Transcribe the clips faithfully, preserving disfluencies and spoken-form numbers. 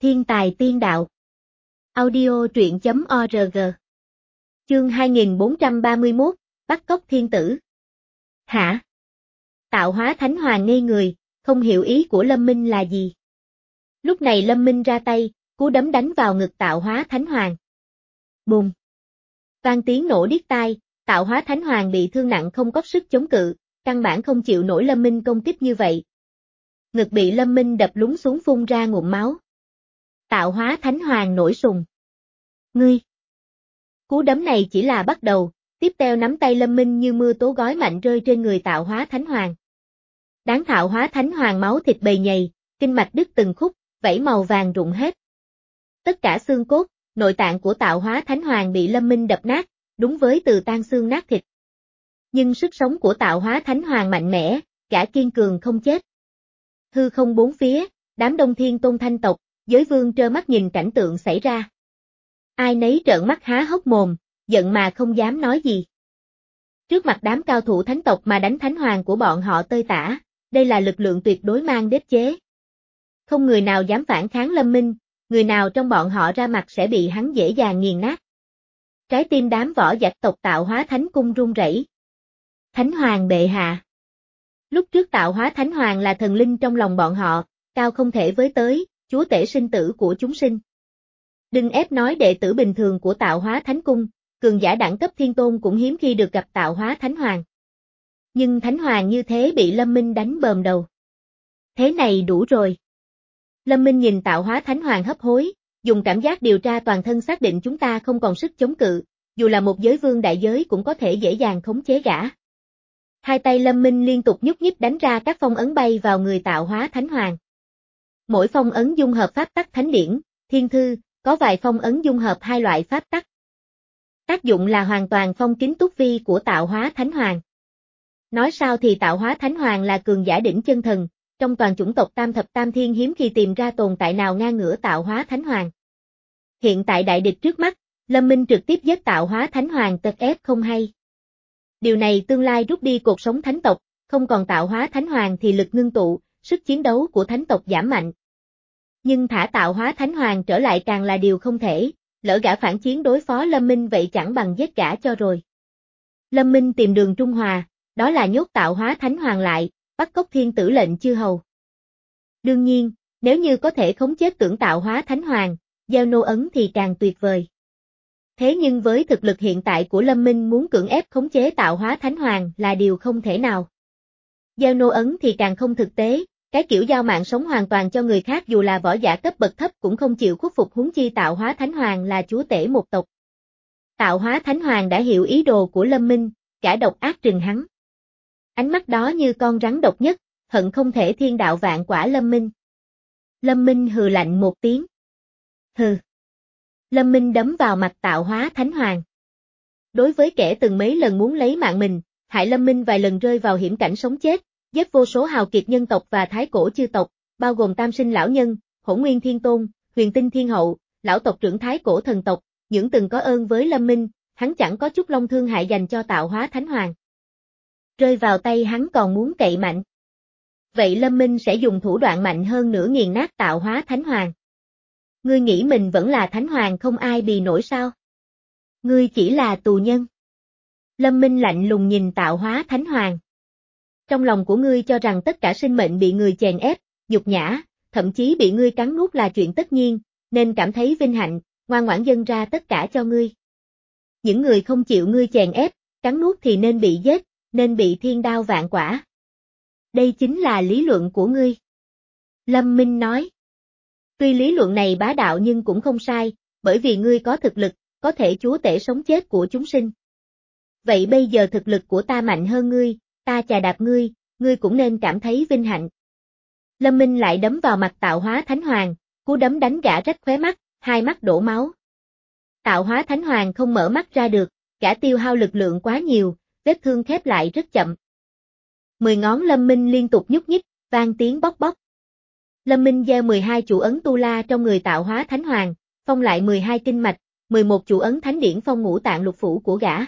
Thiên tài tiên đạo. Audio truyện chấm org. Chương hai nghìn bốn trăm ba mươi mốt, bắt cóc thiên tử. Hả? Tạo hóa thánh hoàng ngây người, không hiểu ý của Lâm Minh là gì. Lúc này Lâm Minh ra tay, cú đấm đánh vào ngực tạo hóa thánh hoàng. Bùm! Vang tiếng nổ điếc tai, tạo hóa thánh hoàng bị thương nặng không có sức chống cự, căn bản không chịu nổi Lâm Minh công kích như vậy. Ngực bị Lâm Minh đập lún xuống phun ra ngụm máu. Tạo hóa thánh hoàng nổi sùng. Ngươi! Cú đấm này chỉ là bắt đầu, tiếp theo nắm tay Lâm Minh như mưa tố gói mạnh rơi trên người tạo hóa thánh hoàng. Đáng tạo hóa thánh hoàng máu thịt bầy nhầy, kinh mạch đứt từng khúc, vảy màu vàng rụng hết. Tất cả xương cốt, nội tạng của tạo hóa thánh hoàng bị Lâm Minh đập nát, đúng với từ tan xương nát thịt. Nhưng sức sống của tạo hóa thánh hoàng mạnh mẽ, gã kiên cường không chết. Hư không bốn phía, đám Đông Thiên Tôn Thanh tộc, giới vương trơ mắt nhìn cảnh tượng xảy ra. Ai nấy trợn mắt há hốc mồm, giận mà không dám nói gì. Trước mặt đám cao thủ thánh tộc mà đánh thánh hoàng của bọn họ tơi tả, đây là lực lượng tuyệt đối mang đế chế. Không người nào dám phản kháng Lâm Minh, người nào trong bọn họ ra mặt sẽ bị hắn dễ dàng nghiền nát. Trái tim đám võ dạch tộc tạo hóa thánh cung run rẩy. Thánh hoàng bệ hạ. Lúc trước tạo hóa thánh hoàng là thần linh trong lòng bọn họ, cao không thể với tới, chúa tể sinh tử của chúng sinh. Đừng ép nói đệ tử bình thường của tạo hóa thánh cung, cường giả đẳng cấp thiên tôn cũng hiếm khi được gặp tạo hóa thánh hoàng. Nhưng thánh hoàng như thế bị Lâm Minh đánh bờm đầu. Thế này đủ rồi. Lâm Minh nhìn tạo hóa thánh hoàng hấp hối, dùng cảm giác điều tra toàn thân xác định chúng ta không còn sức chống cự, dù là một giới vương đại giới cũng có thể dễ dàng khống chế gã. Hai tay Lâm Minh liên tục nhúc nhích đánh ra các phong ấn bay vào người tạo hóa thánh hoàng. Mỗi phong ấn dung hợp pháp tắc thánh điển, thiên thư, có vài phong ấn dung hợp hai loại pháp tắc. Tác dụng là hoàn toàn phong kín túc vi của tạo hóa thánh hoàng. Nói sao thì tạo hóa thánh hoàng là cường giả đỉnh chân thần, trong toàn chủng tộc tam thập tam thiên hiếm khi tìm ra tồn tại nào ngang ngửa tạo hóa thánh hoàng. Hiện tại đại địch trước mắt, Lâm Minh trực tiếp giết tạo hóa thánh hoàng tật ép không hay. Điều này tương lai rút đi cột sống thánh tộc, không còn tạo hóa thánh hoàng thì lực ngưng tụ, sức chiến đấu của thánh tộc giảm mạnh. Nhưng thả tạo hóa thánh hoàng trở lại càng là điều không thể, lỡ gã phản chiến đối phó Lâm Minh vậy chẳng bằng giết gã cho rồi. Lâm Minh tìm đường trung hòa, đó là nhốt tạo hóa thánh hoàng lại, bắt cóc thiên tử lệnh chư hầu. Đương nhiên, nếu như có thể khống chế tưởng tạo hóa thánh hoàng, gieo nô ấn thì càng tuyệt vời. Thế nhưng với thực lực hiện tại của Lâm Minh muốn cưỡng ép khống chế tạo hóa thánh hoàng là điều không thể nào. Gieo nô ấn thì càng không thực tế, cái kiểu giao mạng sống hoàn toàn cho người khác dù là võ giả cấp bậc thấp cũng không chịu khuất phục, huống chi tạo hóa thánh hoàng là chúa tể một tộc. Tạo hóa thánh hoàng đã hiểu ý đồ của Lâm Minh, cả độc ác trừng hắn. Ánh mắt đó như con rắn độc nhất, hận không thể thiên đạo vạn quả Lâm Minh. Lâm Minh hừ lạnh một tiếng. Hừ. Lâm Minh đấm vào mặt tạo hóa thánh hoàng. Đối với kẻ từng mấy lần muốn lấy mạng mình, hại Lâm Minh vài lần rơi vào hiểm cảnh sống chết, giết vô số hào kiệt nhân tộc và thái cổ chư tộc, bao gồm Tam Sinh Lão Nhân, Hỗn Nguyên Thiên Tôn, Huyền Tinh Thiên Hậu, lão tộc trưởng thái cổ thần tộc, những từng có ơn với Lâm Minh, hắn chẳng có chút long thương hại dành cho tạo hóa thánh hoàng. Rơi vào tay hắn còn muốn cậy mạnh. Vậy Lâm Minh sẽ dùng thủ đoạn mạnh hơn nữa nghiền nát tạo hóa thánh hoàng. Ngươi nghĩ mình vẫn là thánh hoàng không ai bì nổi sao? Ngươi chỉ là tù nhân. Lâm Minh lạnh lùng nhìn tạo hóa thánh hoàng. Trong lòng của ngươi cho rằng tất cả sinh mệnh bị người chèn ép, nhục nhã, thậm chí bị ngươi cắn nuốt là chuyện tất nhiên, nên cảm thấy vinh hạnh, ngoan ngoãn dâng ra tất cả cho ngươi. Những người không chịu ngươi chèn ép, cắn nuốt thì nên bị giết, nên bị thiên đao vạn quả. Đây chính là lý luận của ngươi. Lâm Minh nói. Tuy lý luận này bá đạo nhưng cũng không sai, bởi vì ngươi có thực lực, có thể chúa tể sống chết của chúng sinh. Vậy bây giờ thực lực của ta mạnh hơn ngươi, ta chà đạp ngươi, ngươi cũng nên cảm thấy vinh hạnh. Lâm Minh lại đấm vào mặt tạo hóa thánh hoàng, cú đấm đánh gã rách khóe mắt, hai mắt đổ máu. Tạo hóa thánh hoàng không mở mắt ra được, gã tiêu hao lực lượng quá nhiều, vết thương khép lại rất chậm. Mười ngón Lâm Minh liên tục nhúc nhích, vang tiếng bóc bóc. Lâm Minh gieo mười hai chủ ấn tu la trong người tạo hóa thánh hoàng, phong lại mười hai kinh mạch, mười một chủ ấn thánh điển phong ngũ tạng lục phủ của gã.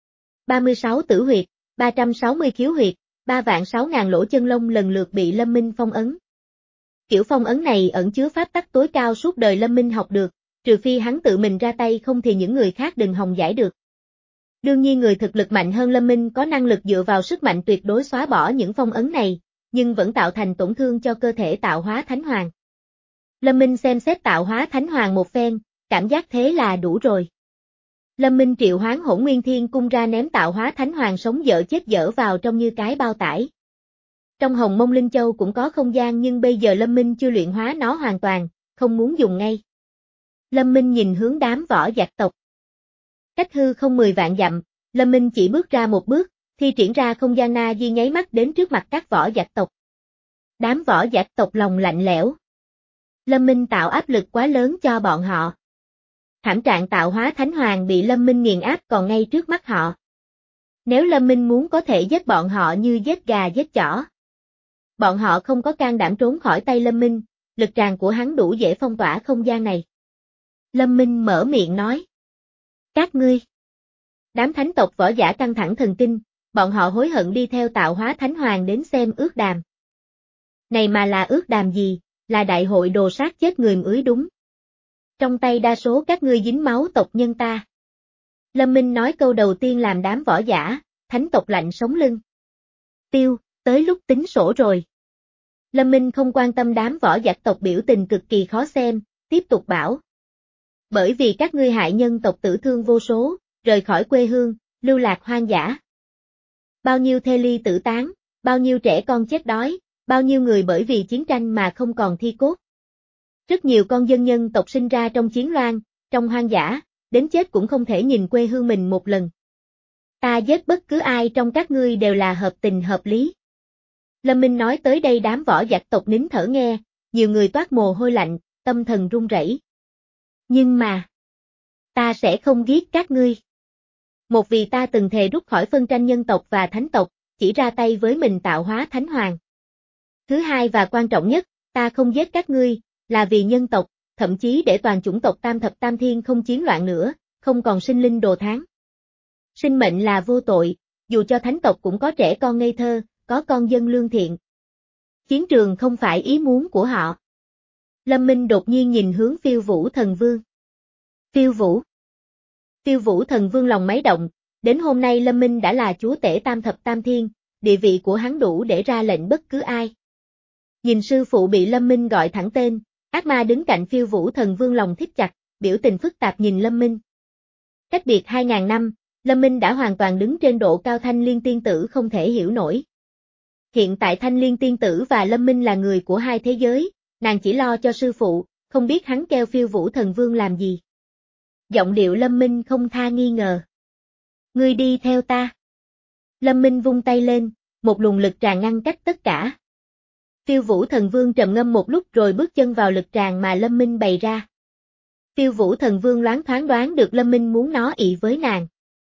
ba mươi sáu tử huyệt, ba trăm sáu mươi khiếu huyệt, ba vạn sáu ngàn lỗ chân lông lần lượt bị Lâm Minh phong ấn. Kiểu phong ấn này ẩn chứa pháp tắc tối cao suốt đời Lâm Minh học được, trừ phi hắn tự mình ra tay không thì những người khác đừng hòng giải được. Đương nhiên người thực lực mạnh hơn Lâm Minh có năng lực dựa vào sức mạnh tuyệt đối xóa bỏ những phong ấn này, nhưng vẫn tạo thành tổn thương cho cơ thể tạo hóa thánh hoàng. Lâm Minh xem xét tạo hóa thánh hoàng một phen, cảm giác thế là đủ rồi. Lâm Minh triệu hoán Hỗn Nguyên Thiên Cung ra ném tạo hóa thánh hoàng sống dở chết dở vào trong như cái bao tải. Trong Hồng Mông Linh Châu cũng có không gian nhưng bây giờ Lâm Minh chưa luyện hóa nó hoàn toàn, không muốn dùng ngay. Lâm Minh nhìn hướng đám võ giặc tộc. Cách hư không mười vạn dặm, Lâm Minh chỉ bước ra một bước, thi triển ra không gian na di nháy mắt đến trước mặt các võ giặc tộc. Đám võ giặc tộc lòng lạnh lẽo. Lâm Minh tạo áp lực quá lớn cho bọn họ. Thảm trạng tạo hóa thánh hoàng bị Lâm Minh nghiền áp còn ngay trước mắt họ. Nếu Lâm Minh muốn có thể giết bọn họ như giết gà giết chó. Bọn họ không có can đảm trốn khỏi tay Lâm Minh, lực tràn của hắn đủ dễ phong tỏa không gian này. Lâm Minh mở miệng nói. Các ngươi. Đám thánh tộc võ giả căng thẳng thần kinh, bọn họ hối hận đi theo tạo hóa thánh hoàng đến xem ước đàm. Này mà là ước đàm gì, là đại hội đồ sát chết người ưới đúng. Trong tay đa số các ngươi dính máu tộc nhân ta. Lâm Minh nói câu đầu tiên làm đám võ giả, thánh tộc lạnh sống lưng. Tiêu, tới lúc tính sổ rồi. Lâm Minh không quan tâm đám võ giặc tộc biểu tình cực kỳ khó xem, tiếp tục bảo. Bởi vì các ngươi hại nhân tộc tử thương vô số, rời khỏi quê hương, lưu lạc hoang dã. Bao nhiêu thê ly tử tán, bao nhiêu trẻ con chết đói, bao nhiêu người bởi vì chiến tranh mà không còn thi cốt. Rất nhiều con dân nhân tộc sinh ra trong chiến loan, trong hoang dã, đến chết cũng không thể nhìn quê hương mình một lần. Ta giết bất cứ ai trong các ngươi đều là hợp tình hợp lý. Lâm Minh nói tới đây đám võ giặc tộc nín thở nghe, nhiều người toát mồ hôi lạnh, tâm thần run rẩy. Nhưng mà, ta sẽ không giết các ngươi. Một vì ta từng thề rút khỏi phân tranh nhân tộc và thánh tộc, chỉ ra tay với mình tạo hóa thánh hoàng. Thứ hai và quan trọng nhất, ta không giết các ngươi, là vì nhân tộc, thậm chí để toàn chủng tộc tam thập tam thiên không chiến loạn nữa, không còn sinh linh đồ tháng. Sinh mệnh là vô tội, dù cho thánh tộc cũng có trẻ con ngây thơ, có con dân lương thiện. Chiến trường không phải ý muốn của họ. Lâm Minh đột nhiên nhìn hướng Phiêu Vũ Thần Vương. Phiêu Vũ. Phiêu Vũ Thần Vương lòng máy động, đến hôm nay Lâm Minh đã là chúa tể tam thập tam thiên, địa vị của hắn đủ để ra lệnh bất cứ ai. Nhìn sư phụ bị Lâm Minh gọi thẳng tên, ác ma đứng cạnh Phiêu Vũ Thần Vương lòng thít chặt, biểu tình phức tạp nhìn Lâm Minh. Cách biệt hai ngàn năm, Lâm Minh đã hoàn toàn đứng trên độ cao Thanh Liên Tiên Tử không thể hiểu nổi. Hiện tại Thanh Liên Tiên Tử và Lâm Minh là người của hai thế giới, nàng chỉ lo cho sư phụ, không biết hắn kêu Phiêu Vũ Thần Vương làm gì. Giọng điệu Lâm Minh không tha nghi ngờ. Ngươi đi theo ta. Lâm Minh vung tay lên, một luồng lực tràn ngăn cách tất cả. Phiêu Vũ Thần Vương trầm ngâm một lúc rồi bước chân vào lực tràn mà Lâm Minh bày ra. Phiêu Vũ Thần Vương loáng thoáng đoán được Lâm Minh muốn nó ị với nàng.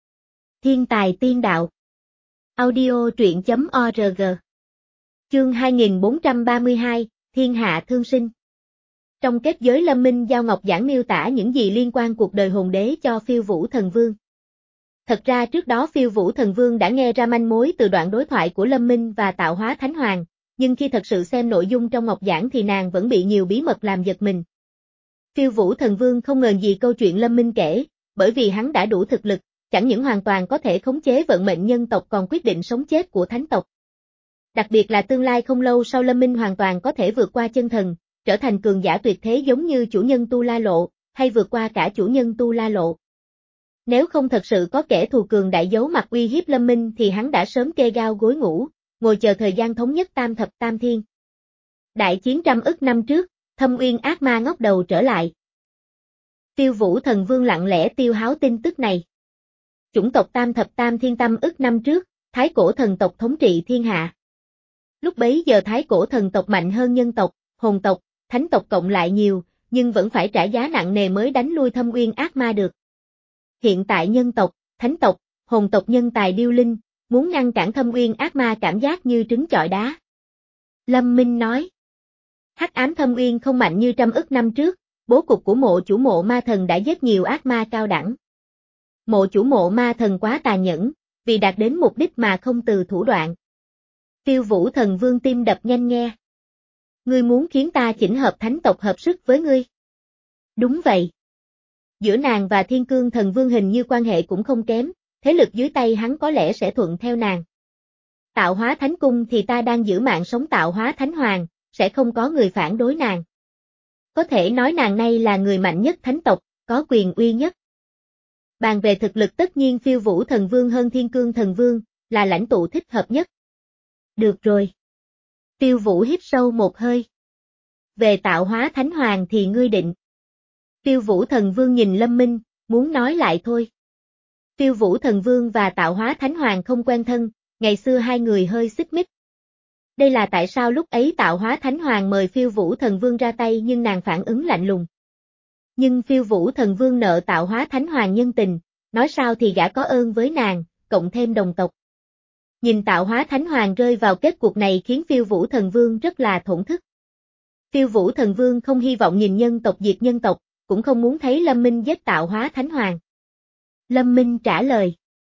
Thiên tài tiên đạo. Audio truyện chấm org. Chương hai nghìn bốn trăm ba mươi hai, Thiên Hạ Thương Sinh. Trong kết giới Lâm Minh giao ngọc giảng miêu tả những gì liên quan cuộc đời hồn đế cho Phiêu Vũ Thần Vương. Thật ra trước đó Phiêu Vũ Thần Vương đã nghe ra manh mối từ đoạn đối thoại của Lâm Minh và Tạo Hóa Thánh Hoàng, nhưng khi thật sự xem nội dung trong ngọc giảng thì nàng vẫn bị nhiều bí mật làm giật mình. Phiêu Vũ Thần Vương không ngờ gì câu chuyện Lâm Minh kể, bởi vì hắn đã đủ thực lực, chẳng những hoàn toàn có thể khống chế vận mệnh nhân tộc còn quyết định sống chết của thánh tộc. Đặc biệt là tương lai không lâu sau Lâm Minh hoàn toàn có thể vượt qua chân thần, trở thành cường giả tuyệt thế giống như chủ nhân Tu La Lộ, hay vượt qua cả chủ nhân Tu La Lộ. Nếu không thật sự có kẻ thù cường đại giấu mặt uy hiếp Lâm Minh thì hắn đã sớm kê gao gối ngủ, ngồi chờ thời gian thống nhất tam thập tam thiên. Đại chiến trăm ức năm trước, Thâm Uyên ác ma ngóc đầu trở lại. Phiêu Vũ Thần Vương lặng lẽ tiêu háo tin tức này. Chủng tộc tam thập tam thiên trăm ức năm trước, Thái Cổ thần tộc thống trị thiên hạ. Lúc bấy giờ Thái Cổ thần tộc mạnh hơn nhân tộc, hồn tộc, thánh tộc cộng lại nhiều, nhưng vẫn phải trả giá nặng nề mới đánh lui Thâm Uyên ác ma được. Hiện tại nhân tộc, thánh tộc, hồn tộc nhân tài điêu linh, muốn ngăn cản Thâm Uyên ác ma cảm giác như trứng chọi đá. Lâm Minh nói. Hắc ám Thâm Uyên không mạnh như trăm ức năm trước, bố cục của mộ chủ mộ ma thần đã giết nhiều ác ma cao đẳng. Mộ chủ mộ ma thần quá tà nhẫn, vì đạt đến mục đích mà không từ thủ đoạn. Phiêu Vũ Thần Vương tim đập nhanh nghe. Ngươi muốn khiến ta chỉnh hợp thánh tộc hợp sức với ngươi? Đúng vậy. Giữa nàng và Thiên Cương Thần Vương hình như quan hệ cũng không kém, thế lực dưới tay hắn có lẽ sẽ thuận theo nàng. Tạo hóa thánh cung thì ta đang giữ mạng sống tạo hóa thánh hoàng, sẽ không có người phản đối nàng. Có thể nói nàng nay là người mạnh nhất thánh tộc, có quyền uy nhất. Bàn về thực lực tất nhiên Phiêu Vũ Thần Vương hơn Thiên Cương Thần Vương, là lãnh tụ thích hợp nhất. Được rồi. Tiêu Vũ hít sâu một hơi. Về tạo hóa thánh hoàng thì ngươi định. Tiêu Vũ Thần Vương nhìn Lâm Minh, muốn nói lại thôi. Tiêu Vũ Thần Vương và tạo hóa thánh hoàng không quen thân, ngày xưa hai người hơi xích mích. Đây là tại sao lúc ấy tạo hóa thánh hoàng mời Phiêu Vũ Thần Vương ra tay nhưng nàng phản ứng lạnh lùng. Nhưng Phiêu Vũ Thần Vương nợ tạo hóa thánh hoàng nhân tình, nói sao thì gã có ơn với nàng, cộng thêm đồng tộc. Nhìn tạo hóa thánh hoàng rơi vào kết cuộc này khiến Phiêu Vũ Thần Vương rất là thổn thức. Phiêu Vũ Thần Vương không hy vọng nhìn nhân tộc diệt nhân tộc, cũng không muốn thấy Lâm Minh giết tạo hóa thánh hoàng. Lâm Minh trả lời.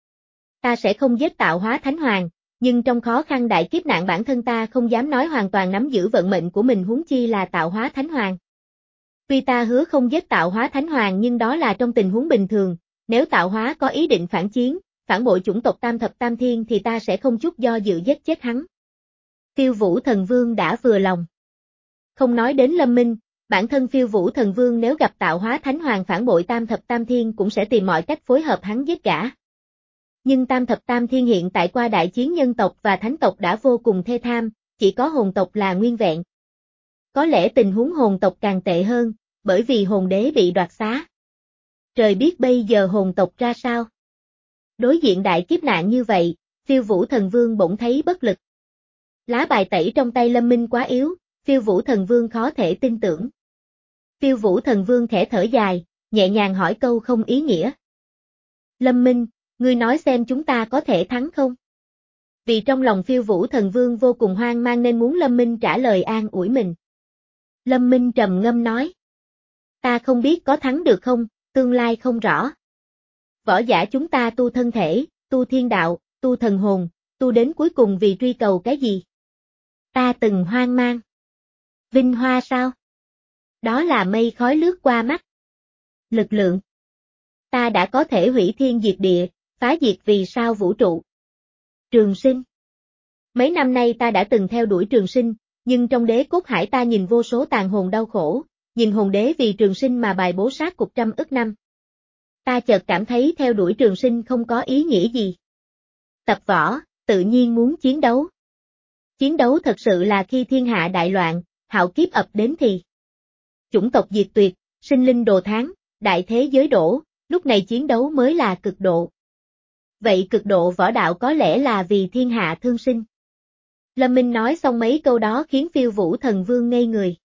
Ta sẽ không giết tạo hóa thánh hoàng, nhưng trong khó khăn đại kiếp nạn bản thân ta không dám nói hoàn toàn nắm giữ vận mệnh của mình huống chi là tạo hóa thánh hoàng. Tuy ta hứa không giết tạo hóa thánh hoàng nhưng đó là trong tình huống bình thường, nếu tạo hóa có ý định phản chiến, phản bội chủng tộc Tam Thập Tam Thiên thì ta sẽ không chút do dự giết chết hắn. Phiêu Vũ Thần Vương đã vừa lòng. Không nói đến Lâm Minh, bản thân Phiêu Vũ Thần Vương nếu gặp tạo hóa thánh hoàng phản bội Tam Thập Tam Thiên cũng sẽ tìm mọi cách phối hợp hắn giết gã. Nhưng Tam Thập Tam Thiên hiện tại qua đại chiến nhân tộc và thánh tộc đã vô cùng thê thảm, chỉ có hồn tộc là nguyên vẹn. Có lẽ tình huống hồn tộc càng tệ hơn, bởi vì hồn đế bị đoạt xá. Trời biết bây giờ hồn tộc ra sao. Đối diện đại kiếp nạn như vậy, Phiêu Vũ Thần Vương bỗng thấy bất lực. Lá bài tẩy trong tay Lâm Minh quá yếu, Phiêu Vũ Thần Vương khó thể tin tưởng. Phiêu Vũ Thần Vương khẽ thở dài, nhẹ nhàng hỏi câu không ý nghĩa. Lâm Minh, ngươi nói xem chúng ta có thể thắng không? Vì trong lòng Phiêu Vũ Thần Vương vô cùng hoang mang nên muốn Lâm Minh trả lời an ủi mình. Lâm Minh trầm ngâm nói. Ta không biết có thắng được không, tương lai không rõ. Võ giả chúng ta tu thân thể, tu thiên đạo, tu thần hồn, tu đến cuối cùng vì truy cầu cái gì? Ta từng hoang mang. Vinh hoa sao? Đó là mây khói lướt qua mắt. Lực lượng. Ta đã có thể hủy thiên diệt địa, phá diệt vì sao vũ trụ. Trường sinh. Mấy năm nay ta đã từng theo đuổi trường sinh, nhưng trong đế cốt hải ta nhìn vô số tàn hồn đau khổ, nhìn hồn đế vì trường sinh mà bài bố sát cục trăm ức năm. Ta chợt cảm thấy theo đuổi trường sinh không có ý nghĩa gì. Tập võ, tự nhiên muốn chiến đấu. Chiến đấu thật sự là khi thiên hạ đại loạn, hạo kiếp ập đến thì. Chủng tộc diệt tuyệt, sinh linh đồ thán, đại thế giới đổ, lúc này chiến đấu mới là cực độ. Vậy cực độ võ đạo có lẽ là vì thiên hạ thương sinh. Lâm Minh nói xong mấy câu đó khiến Phiêu Vũ Thần Vương ngây người.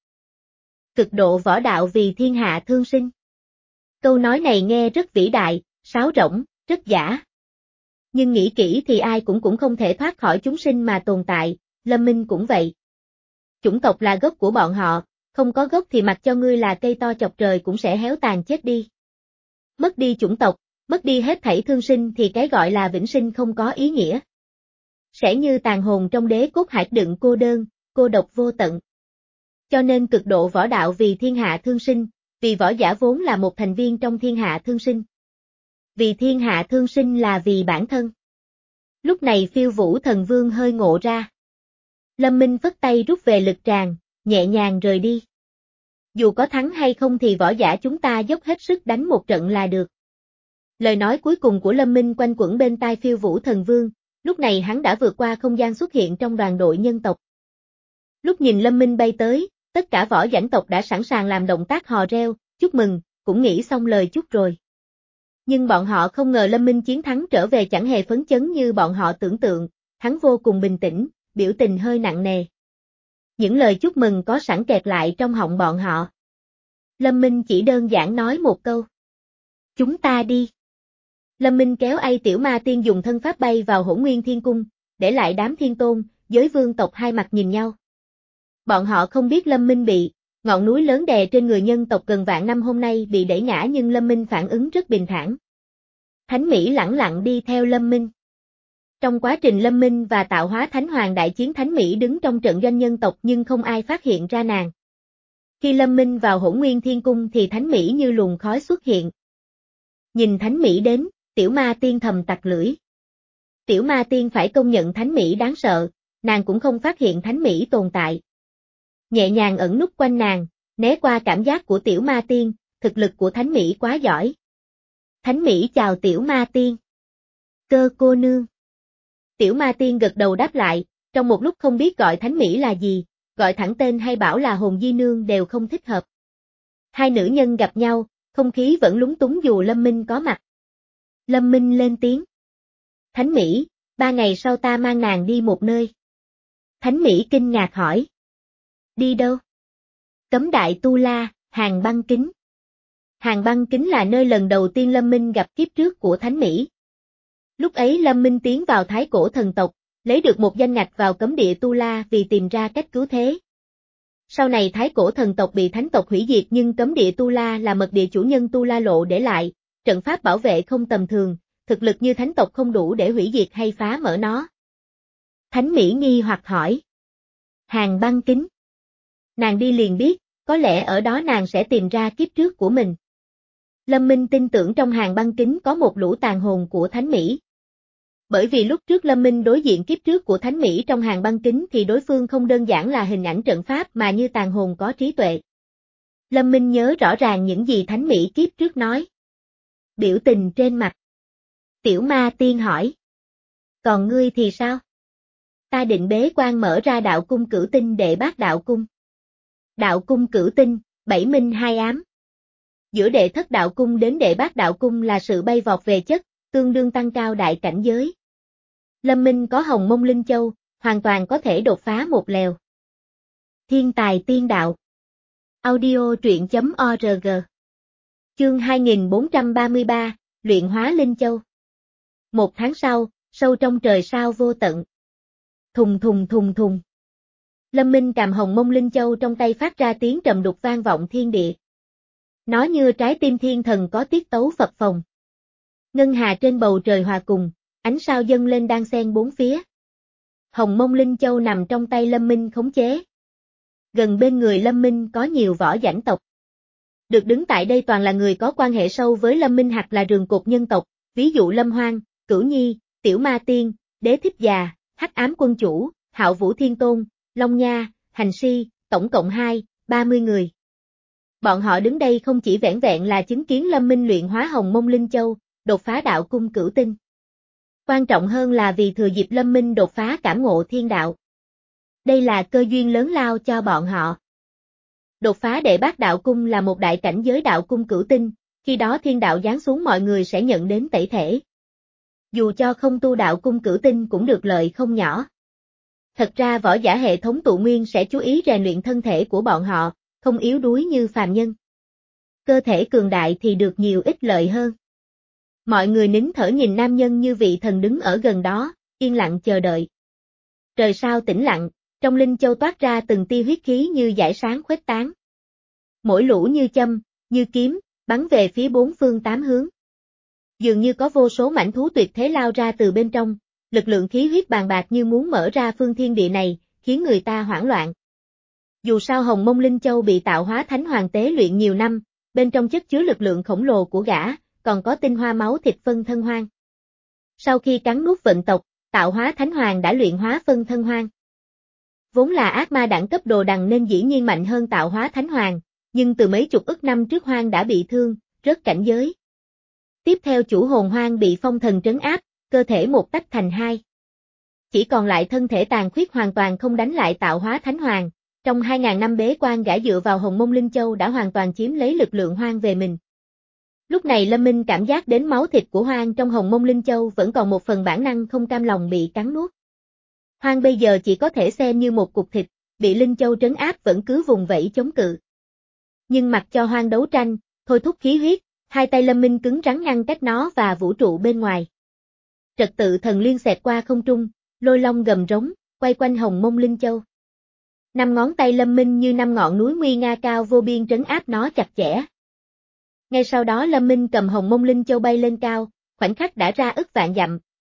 Cực độ võ đạo vì thiên hạ thương sinh. Câu nói này nghe rất vĩ đại, sáo rỗng, rất giả. Nhưng nghĩ kỹ thì ai cũng cũng không thể thoát khỏi chúng sinh mà tồn tại, Lâm Minh cũng vậy. Chủng tộc là gốc của bọn họ, không có gốc thì mặc cho ngươi là cây to chọc trời cũng sẽ héo tàn chết đi. Mất đi chủng tộc, mất đi hết thảy thương sinh thì cái gọi là vĩnh sinh không có ý nghĩa. Sẽ như tàn hồn trong đế cốt hải đựng cô đơn, cô độc vô tận. Cho nên cực độ võ đạo vì thiên hạ thương sinh, vì võ giả vốn là một thành viên trong thiên hạ thương sinh. Vì thiên hạ thương sinh là vì bản thân. Lúc này Phiêu Vũ Thần Vương hơi ngộ ra. Lâm Minh phất tay rút về lực tràng, nhẹ nhàng rời đi. Dù có thắng hay không thì võ giả chúng ta dốc hết sức đánh một trận là được. Lời nói cuối cùng của Lâm Minh quanh quẩn bên tai Phiêu Vũ Thần Vương, lúc này hắn đã vượt qua không gian xuất hiện trong đoàn đội nhân tộc. Lúc nhìn Lâm Minh bay tới, tất cả võ giả tộc đã sẵn sàng làm động tác hò reo, chúc mừng, cũng nghĩ xong lời chúc rồi. Nhưng bọn họ không ngờ Lâm Minh chiến thắng trở về chẳng hề phấn chấn như bọn họ tưởng tượng, hắn vô cùng bình tĩnh, biểu tình hơi nặng nề. Những lời chúc mừng có sẵn kẹt lại trong họng bọn họ. Lâm Minh chỉ đơn giản nói một câu. Chúng ta đi. Lâm Minh kéo ai Tiểu Ma Tiên dùng thân pháp bay vào Hỗn Nguyên Thiên Cung, để lại đám thiên tôn, giới vương tộc hai mặt nhìn nhau. Bọn họ không biết Lâm Minh bị, ngọn núi lớn đè trên người nhân tộc gần vạn năm hôm nay bị đẩy ngã nhưng Lâm Minh phản ứng rất bình thản. Thánh Mỹ lẳng lặng đi theo Lâm Minh. Trong quá trình Lâm Minh và Tạo Hóa Thánh Hoàng đại chiến, Thánh Mỹ đứng trong trận doanh nhân tộc nhưng không ai phát hiện ra nàng. Khi Lâm Minh vào Hỗn Nguyên Thiên Cung thì Thánh Mỹ như luồng khói xuất hiện. Nhìn Thánh Mỹ đến, Tiểu Ma Tiên thầm tặc lưỡi. Tiểu Ma Tiên phải công nhận Thánh Mỹ đáng sợ, nàng cũng không phát hiện Thánh Mỹ tồn tại. Nhẹ nhàng ẩn núp quanh nàng, né qua cảm giác của Tiểu Ma Tiên, thực lực của Thánh Mỹ quá giỏi. Thánh Mỹ chào Tiểu Ma Tiên. Cơ cô nương. Tiểu Ma Tiên gật đầu đáp lại, trong một lúc không biết gọi Thánh Mỹ là gì, gọi thẳng tên hay bảo là Hồn Di Nương đều không thích hợp. Hai nữ nhân gặp nhau, không khí vẫn lúng túng dù Lâm Minh có mặt. Lâm Minh lên tiếng. Thánh Mỹ, ba ngày sau ta mang nàng đi một nơi. Thánh Mỹ kinh ngạc hỏi. Đi đâu? Cấm Đại Tu La, Hàng Băng Kính. Hàng Băng Kính là nơi lần đầu tiên Lâm Minh gặp kiếp trước của Thánh Mỹ. Lúc ấy Lâm Minh tiến vào Thái Cổ thần tộc, lấy được một danh ngạch vào cấm địa Tu La vì tìm ra cách cứu thế. Sau này Thái Cổ thần tộc bị thánh tộc hủy diệt nhưng cấm địa Tu La là mật địa chủ nhân Tu La Lộ để lại, trận pháp bảo vệ không tầm thường, thực lực như thánh tộc không đủ để hủy diệt hay phá mở nó. Thánh Mỹ nghi hoặc hỏi. Hàng Băng Kính. Nàng đi liền biết, có lẽ ở đó nàng sẽ tìm ra kiếp trước của mình. Lâm Minh tin tưởng trong Hàng Băng Kính có một lũ tàn hồn của Thánh Mỹ. Bởi vì lúc trước Lâm Minh đối diện kiếp trước của Thánh Mỹ trong Hàng Băng Kính thì đối phương không đơn giản là hình ảnh trận pháp mà như tàn hồn có trí tuệ. Lâm Minh nhớ rõ ràng những gì Thánh Mỹ kiếp trước nói. Biểu tình trên mặt. Tiểu Ma Tiên hỏi. Còn ngươi thì sao? Ta định bế quan mở ra đạo cung Cửu Tinh Đệ Bát Đạo Cung. Đạo cung Cửu Tinh, bảy minh hai ám. Giữa Đệ Thất Đạo Cung đến Đệ Bát Đạo Cung là sự bay vọt về chất, tương đương tăng cao đại cảnh giới. Lâm Minh có Hồng Mông Linh Châu, hoàn toàn có thể đột phá một lèo. Thiên tài tiên đạo. Audio truyện chấm org. Chương hai nghìn bốn trăm ba mươi ba, Luyện hóa Linh Châu. Một tháng sau, sâu trong trời sao vô tận. Thùng thùng thùng thùng. Lâm Minh cầm Hồng Mông Linh Châu trong tay phát ra tiếng trầm đục vang vọng thiên địa. Nó như trái tim thiên thần có tiết tấu phập phồng. Ngân hà trên bầu trời hòa cùng, ánh sao dâng lên đan xen bốn phía. Hồng Mông Linh Châu nằm trong tay Lâm Minh khống chế. Gần bên người Lâm Minh có nhiều võ dãnh tộc. Được đứng tại đây toàn là người có quan hệ sâu với Lâm Minh hoặc là rường cột nhân tộc, ví dụ Lâm Hoang, Cửu Nhi, Tiểu Ma Tiên, Đế Thích Già, Hắc Ám Quân Chủ, Hạo Vũ Thiên Tôn, Long Nha, Hành Si, tổng cộng hai, ba mươi người. Bọn họ đứng đây không chỉ vẻn vẹn là chứng kiến Lâm Minh luyện hóa Hồng Mông Linh Châu, đột phá đạo cung Cửu Tinh. Quan trọng hơn là vì thừa dịp Lâm Minh đột phá cảm ngộ thiên đạo. Đây là cơ duyên lớn lao cho bọn họ. Đột phá Đệ Bát Đạo Cung là một đại cảnh giới đạo cung Cửu Tinh, khi đó thiên đạo giáng xuống mọi người sẽ nhận đến tẩy thể. Dù cho không tu đạo cung Cửu Tinh cũng được lợi không nhỏ. Thật ra võ giả hệ thống tụ nguyên sẽ chú ý rèn luyện thân thể của bọn họ, không yếu đuối như phàm nhân. Cơ thể cường đại thì được nhiều ích lợi hơn. Mọi người nín thở nhìn nam nhân như vị thần đứng ở gần đó, yên lặng chờ đợi. Trời sao tĩnh lặng, trong Linh Châu toát ra từng tia huyết khí như dải sáng khuếch tán. Mỗi lũ như châm, như kiếm, bắn về phía bốn phương tám hướng. Dường như có vô số mãnh thú tuyệt thế lao ra từ bên trong, lực lượng khí huyết bàn bạc như muốn mở ra phương thiên địa này, khiến người ta hoảng loạn. Dù sao Hồng Mông Linh Châu bị Tạo Hóa Thánh Hoàng tế luyện nhiều năm, bên trong chất chứa lực lượng khổng lồ của gã, còn có tinh hoa máu thịt phân thân hoang. Sau khi cắn nuốt vận tộc, Tạo Hóa Thánh Hoàng đã luyện hóa phân thân hoang. Vốn là ác ma đẳng cấp đồ đằng nên dĩ nhiên mạnh hơn Tạo Hóa Thánh Hoàng, nhưng từ mấy chục ức năm trước hoang đã bị thương, rớt cảnh giới. Tiếp theo chủ hồn hoang bị phong thần trấn áp, cơ thể một tách thành hai. Chỉ còn lại thân thể tàn khuyết hoàn toàn không đánh lại Tạo Hóa Thánh Hoàng. Trong hai ngàn năm bế quan gã dựa vào Hồng Mông Linh Châu đã hoàn toàn chiếm lấy lực lượng hoang về mình. Lúc này Lâm Minh cảm giác đến máu thịt của hoang trong Hồng Mông Linh Châu vẫn còn một phần bản năng không cam lòng bị cắn nuốt. Hoang bây giờ chỉ có thể xem như một cục thịt, bị Linh Châu trấn áp vẫn cứ vùng vẫy chống cự. Nhưng mặc cho hoang đấu tranh, thôi thúc khí huyết, hai tay Lâm Minh cứng rắn ngăn cách nó và vũ trụ bên ngoài. Trật tự thần liên xẹt qua không trung, lôi long gầm rống, quay quanh Hồng Mông Linh Châu. Năm ngón tay Lâm Minh như năm ngọn núi nguy nga cao vô biên trấn áp nó chặt chẽ. Ngay sau đó Lâm Minh cầm Hồng Mông Linh Châu bay lên cao, khoảnh khắc đã ra ức vạn dặm,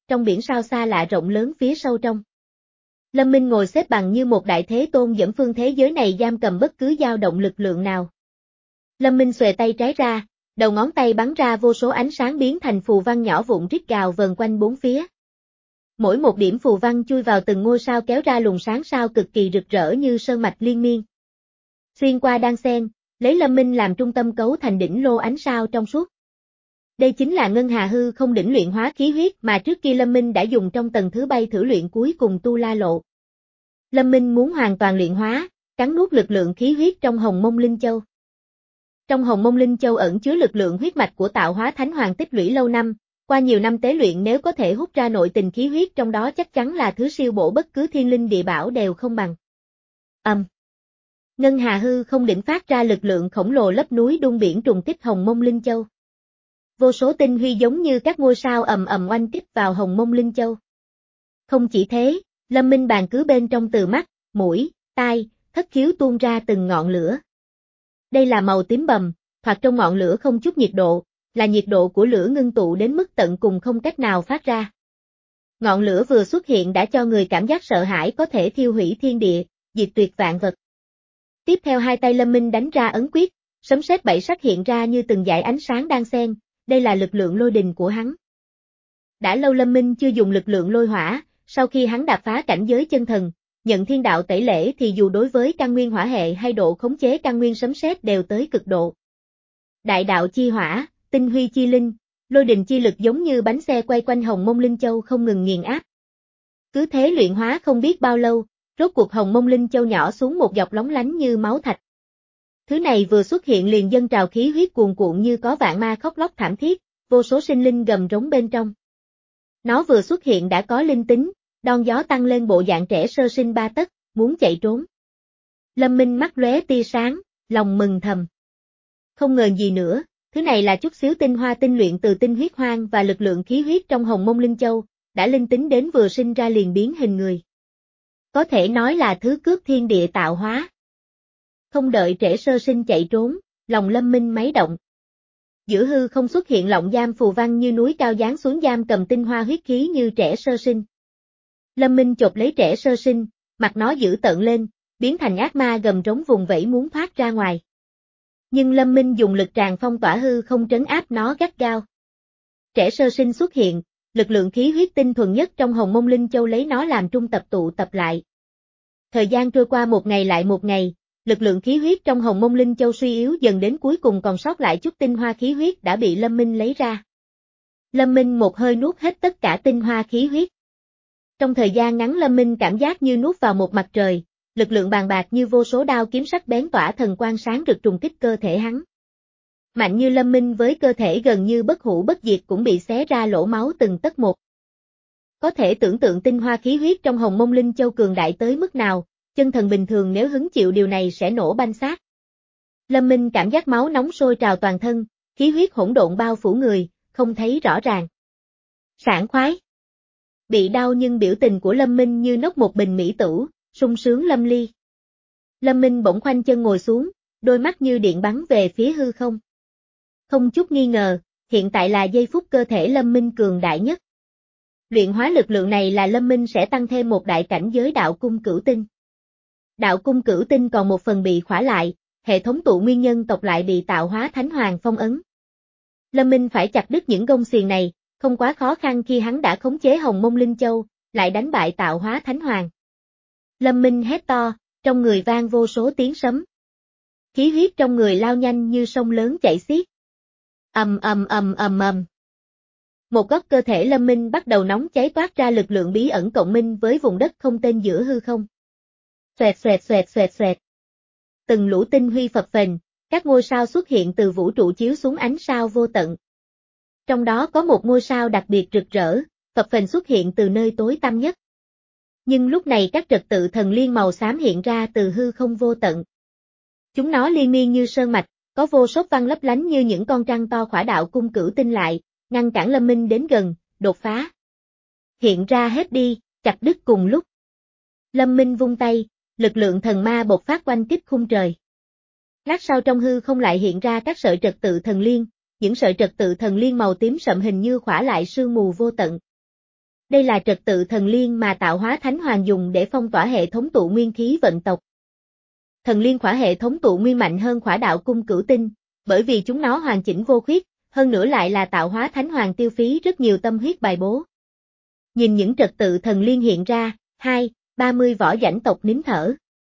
trong biển sao xa lạ rộng lớn phía sâu trong. Lâm Minh ngồi xếp bằng như một đại thế tôn dẫn phương thế giới này giam cầm bất cứ dao động lực lượng nào. Lâm Minh xuề tay trái ra, đầu ngón tay bắn ra vô số ánh sáng biến thành phù văn nhỏ vụn rít gào vần quanh bốn phía. Mỗi một điểm phù văn chui vào từng ngôi sao kéo ra luồng sáng sao cực kỳ rực rỡ như sơn mạch liên miên. Xuyên qua đan xen, lấy Lâm Minh làm trung tâm cấu thành đỉnh lô ánh sao trong suốt. Đây chính là ngân hà hư không đỉnh luyện hóa khí huyết mà trước kia Lâm Minh đã dùng trong tầng thứ bay thử luyện cuối cùng tu la lộ. Lâm Minh muốn hoàn toàn luyện hóa, cắn nuốt lực lượng khí huyết trong Hồng Mông Linh Châu. Trong Hồng Mông Linh Châu ẩn chứa lực lượng huyết mạch của tạo hóa thánh hoàng tích lũy lâu năm, qua nhiều năm tế luyện nếu có thể hút ra nội tình khí huyết trong đó chắc chắn là thứ siêu bổ bất cứ thiên linh địa bảo đều không bằng. Âm. Um. Ngân hà hư không đỉnh phát ra lực lượng khổng lồ lấp núi đung biển trùng kích Hồng Mông Linh Châu. Vô số tinh huy giống như các ngôi sao ầm ầm oanh kích vào Hồng Mông Linh Châu. Không chỉ thế, Lâm Minh bàn cứ bên trong từ mắt, mũi, tai, thất khiếu tuôn ra từng ngọn lửa. Đây là màu tím bầm, hoặc trong ngọn lửa không chút nhiệt độ, là nhiệt độ của lửa ngưng tụ đến mức tận cùng không cách nào phát ra. Ngọn lửa vừa xuất hiện đã cho người cảm giác sợ hãi có thể thiêu hủy thiên địa, diệt tuyệt vạn vật. Tiếp theo hai tay Lâm Minh đánh ra ấn quyết, sấm sét bảy sắc hiện ra như từng dải ánh sáng đan xen, đây là lực lượng lôi đình của hắn. Đã lâu Lâm Minh chưa dùng lực lượng lôi hỏa, sau khi hắn đạp phá cảnh giới chân thần, nhận thiên đạo tẩy lễ thì dù đối với căn nguyên hỏa hệ hay độ khống chế căn nguyên sấm sét đều tới cực độ. Đại đạo chi hỏa, tinh huy chi linh, lôi đình chi lực giống như bánh xe quay quanh Hồng Mông Linh Châu không ngừng nghiền áp. Cứ thế luyện hóa không biết bao lâu, rốt cuộc Hồng Mông Linh Châu nhỏ xuống một dọc lóng lánh như máu thạch. Thứ này vừa xuất hiện liền dâng trào khí huyết cuồn cuộn như có vạn ma khóc lóc thảm thiết, vô số sinh linh gầm rống bên trong. Nó vừa xuất hiện đã có linh tính, đón gió tăng lên bộ dạng trẻ sơ sinh ba tấc, muốn chạy trốn. Lâm Minh mắt lóe tia sáng, lòng mừng thầm. Không ngờ gì nữa, thứ này là chút xíu tinh hoa tinh luyện từ tinh huyết hoang và lực lượng khí huyết trong Hồng Mông Linh Châu, đã linh tính đến vừa sinh ra liền biến hình người. Có thể nói là thứ cướp thiên địa tạo hóa. Không đợi trễ sơ sinh chạy trốn, lòng Lâm Minh máy động. Giữa hư không xuất hiện lọng giam phù văn như núi cao giáng xuống giam cầm tinh hoa huyết khí như trẻ sơ sinh. Lâm Minh chộp lấy trẻ sơ sinh, mặt nó dữ tợn lên, biến thành ác ma gầm rống vùng vẫy muốn thoát ra ngoài. Nhưng Lâm Minh dùng lực tràn phong tỏa hư không trấn áp nó gắt gao. Trẻ sơ sinh xuất hiện, lực lượng khí huyết tinh thuần nhất trong Hồng Mông Linh Châu lấy nó làm trung tập tụ tập lại. Thời gian trôi qua một ngày lại một ngày, lực lượng khí huyết trong Hồng Mông Linh Châu suy yếu dần đến cuối cùng còn sót lại chút tinh hoa khí huyết đã bị Lâm Minh lấy ra. Lâm Minh một hơi nuốt hết tất cả tinh hoa khí huyết. Trong thời gian ngắn Lâm Minh cảm giác như nuốt vào một mặt trời, lực lượng bàn bạc như vô số đao kiếm sắc bén tỏa thần quang sáng rực trùng kích cơ thể hắn. Mạnh như Lâm Minh với cơ thể gần như bất hủ bất diệt cũng bị xé ra lỗ máu từng tấc một. Có thể tưởng tượng tinh hoa khí huyết trong Hồng Mông Linh Châu cường đại tới mức nào, chân thần bình thường nếu hứng chịu điều này sẽ nổ banh xác. Lâm Minh cảm giác máu nóng sôi trào toàn thân, khí huyết hỗn độn bao phủ người, không thấy rõ ràng. Sảng khoái. Bị đau nhưng biểu tình của Lâm Minh như nốc một bình mỹ tửu, sung sướng lâm ly. Lâm Minh bỗng khoanh chân ngồi xuống, đôi mắt như điện bắn về phía hư không. Không chút nghi ngờ, hiện tại là giây phút cơ thể Lâm Minh cường đại nhất. Luyện hóa lực lượng này là Lâm Minh sẽ tăng thêm một đại cảnh giới đạo cung cửu tinh. Đạo cung cửu tinh còn một phần bị khỏa lại, hệ thống tụ nguyên nhân tộc lại bị tạo hóa thánh hoàng phong ấn. Lâm Minh phải chặt đứt những gông xiềng này, không quá khó khăn khi hắn đã khống chế Hồng Mông Linh Châu, lại đánh bại tạo hóa thánh hoàng. Lâm Minh hét to, trong người vang vô số tiếng sấm. Khí huyết trong người lao nhanh như sông lớn chảy xiết. Ầm ầm ầm ầm ầm. Một góc cơ thể Lâm Minh bắt đầu nóng cháy toát ra lực lượng bí ẩn cộng minh với vùng đất không tên giữa hư không. Xoẹt xoẹt xoẹt xoẹt xoẹt. Từng lũ tinh huy phập phềnh, các ngôi sao xuất hiện từ vũ trụ chiếu xuống ánh sao vô tận. Trong đó có một ngôi sao đặc biệt rực rỡ, phập phềnh xuất hiện từ nơi tối tăm nhất. Nhưng lúc này các trật tự thần liên màu xám hiện ra từ hư không vô tận. Chúng nó liên miên như sơn mạch, có vô số văn lấp lánh như những con trăng to khỏa đạo cung cửu tinh lại, ngăn cản Lâm Minh đến gần, đột phá. Hiện ra hết đi, chặt đứt cùng lúc. Lâm Minh vung tay, lực lượng thần ma bộc phát quanh kích khung trời. Lát sau trong hư không lại hiện ra các sợi trật tự thần liên, những sợi trật tự thần liên màu tím sậm hình như khỏa lại sương mù vô tận. Đây là trật tự thần liên mà tạo hóa thánh hoàng dùng để phong tỏa hệ thống tụ nguyên khí vận tộc. Thần liên khỏa hệ thống tụ nguyên mạnh hơn khỏa đạo cung cửu tinh, bởi vì chúng nó hoàn chỉnh vô khuyết, hơn nữa lại là tạo hóa thánh hoàng tiêu phí rất nhiều tâm huyết bài bố. Nhìn những trật tự thần liên hiện ra, hai, ba mươi võ dãnh tộc nín thở.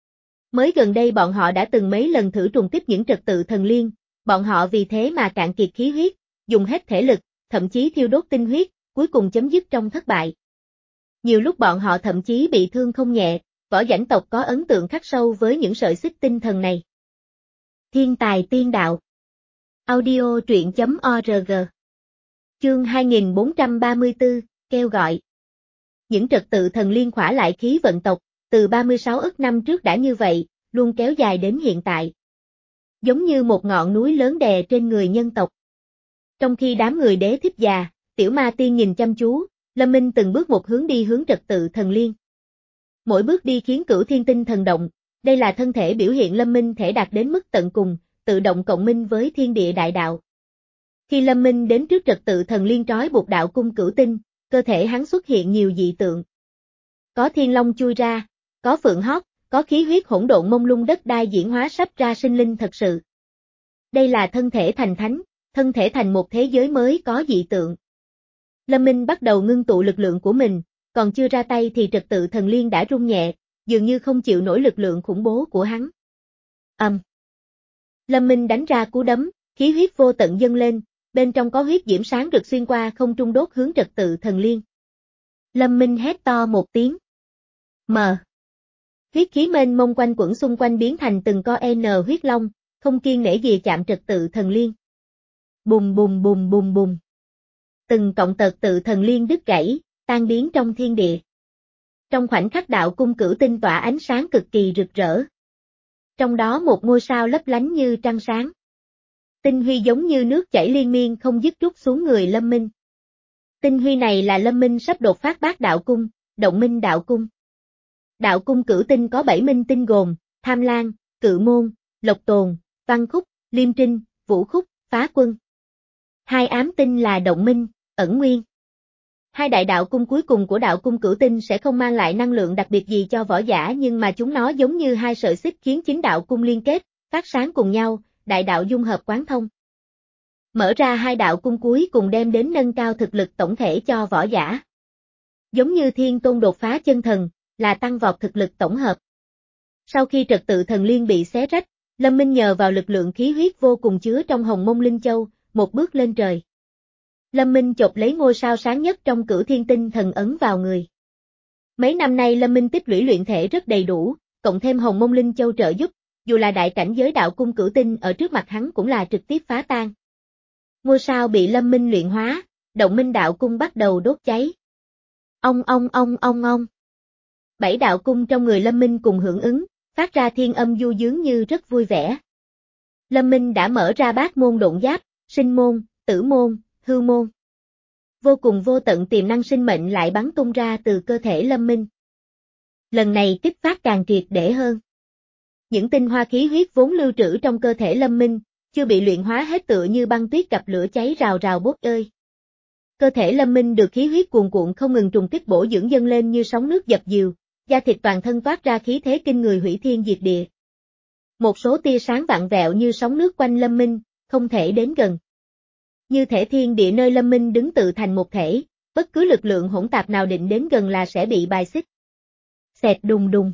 Mới gần đây bọn họ đã từng mấy lần thử trùng kích những trật tự thần liên, bọn họ vì thế mà cạn kiệt khí huyết, dùng hết thể lực, thậm chí thiêu đốt tinh huyết, cuối cùng chấm dứt trong thất bại. Nhiều lúc bọn họ thậm chí bị thương không nhẹ, võ dãnh tộc có ấn tượng khắc sâu với những sợi xích tinh thần này. Thiên tài tiên đạo. Audio truyện chấm org. Chương hai nghìn bốn trăm ba mươi tư, kêu gọi. Những trật tự thần liên khỏa lại khí vận tộc, từ ba mươi sáu ức năm trước đã như vậy, luôn kéo dài đến hiện tại. Giống như một ngọn núi lớn đè trên người nhân tộc. Trong khi đám người đế thích già, tiểu ma tiên nhìn chăm chú, Lâm Minh từng bước một hướng đi hướng trật tự thần liên. Mỗi bước đi khiến cửu thiên tinh thần động, đây là thân thể biểu hiện Lâm Minh thể đạt đến mức tận cùng, tự động cộng minh với thiên địa đại đạo. Khi Lâm Minh đến trước trật tự thần liên trói buộc đạo cung cửu tinh, cơ thể hắn xuất hiện nhiều dị tượng. Có thiên long chui ra, có phượng hót, có khí huyết hỗn độn mông lung đất đai diễn hóa sắp ra sinh linh thật sự. Đây là thân thể thành thánh, thân thể thành một thế giới mới có dị tượng. Lâm Minh bắt đầu ngưng tụ lực lượng của mình, còn chưa ra tay thì trật tự thần liên đã rung nhẹ, dường như không chịu nổi lực lượng khủng bố của hắn. Ầm. Um. Lâm Minh đánh ra cú đấm, khí huyết vô tận dâng lên, bên trong có huyết diễm sáng rực xuyên qua không trung đốt hướng trật tự thần liên. Lâm Minh hét to một tiếng. Mờ. Huyết khí mênh mông quanh quẩn xung quanh biến thành từng co n huyết long, không kiêng nể ghìa chạm trật tự thần liên. Bùng bùng bùng bùng bùng. Từng cọng trật tự thần liên đứt gãy, tan biến trong thiên địa. Trong khoảnh khắc đạo cung cửu tinh tỏa ánh sáng cực kỳ rực rỡ. Trong đó một ngôi sao lấp lánh như trăng sáng. Tinh huy giống như nước chảy liên miên không dứt trút xuống người Lâm Minh. Tinh huy này là Lâm Minh sắp đột phát bát đạo cung, động minh đạo cung. Đạo cung cửu tinh có bảy minh tinh gồm, Tham Lan, Cự Môn, Lộc Tồn, Văn Khúc, Liêm Trinh, Vũ Khúc, Phá Quân. Hai ám tinh là Động Minh, Ẩn Nguyên. Hai đại đạo cung cuối cùng của đạo cung cửu tinh sẽ không mang lại năng lượng đặc biệt gì cho võ giả nhưng mà chúng nó giống như hai sợi xích khiến chính đạo cung liên kết, phát sáng cùng nhau, đại đạo dung hợp quán thông. Mở ra hai đạo cung cuối cùng đem đến nâng cao thực lực tổng thể cho võ giả. Giống như thiên tôn đột phá chân thần, là tăng vọt thực lực tổng hợp. Sau khi trật tự thần liên bị xé rách, Lâm Minh nhờ vào lực lượng khí huyết vô cùng chứa trong hồng mông linh châu, một bước lên trời. Lâm Minh chộp lấy ngôi sao sáng nhất trong cửu thiên tinh thần ấn vào người. Mấy năm nay Lâm Minh tích lũy luyện thể rất đầy đủ, cộng thêm hồng mông linh châu trợ giúp, dù là đại cảnh giới đạo cung cửu tinh ở trước mặt hắn cũng là trực tiếp phá tan. Ngôi sao bị Lâm Minh luyện hóa, động minh đạo cung bắt đầu đốt cháy. Ong ong ong ong ong. Bảy đạo cung trong người Lâm Minh cùng hưởng ứng, phát ra thiên âm du dướng như rất vui vẻ. Lâm Minh đã mở ra bát môn độn giáp, sinh môn, tử môn, hư môn. Vô cùng vô tận tiềm năng sinh mệnh lại bắn tung ra từ cơ thể Lâm Minh. Lần này kích phát càng triệt để hơn. Những tinh hoa khí huyết vốn lưu trữ trong cơ thể Lâm Minh, chưa bị luyện hóa hết tựa như băng tuyết gặp lửa cháy rào rào bốc ơi. Cơ thể Lâm Minh được khí huyết cuồn cuộn không ngừng trùng kích bổ dưỡng dâng lên như sóng nước dập dìu, da thịt toàn thân toát ra khí thế kinh người hủy thiên diệt địa. Một số tia sáng vặn vẹo như sóng nước quanh Lâm Minh, không thể đến gần. Như thể thiên địa nơi Lâm Minh đứng tự thành một thể, bất cứ lực lượng hỗn tạp nào định đến gần là sẽ bị bài xích. Xẹt đùng đùng.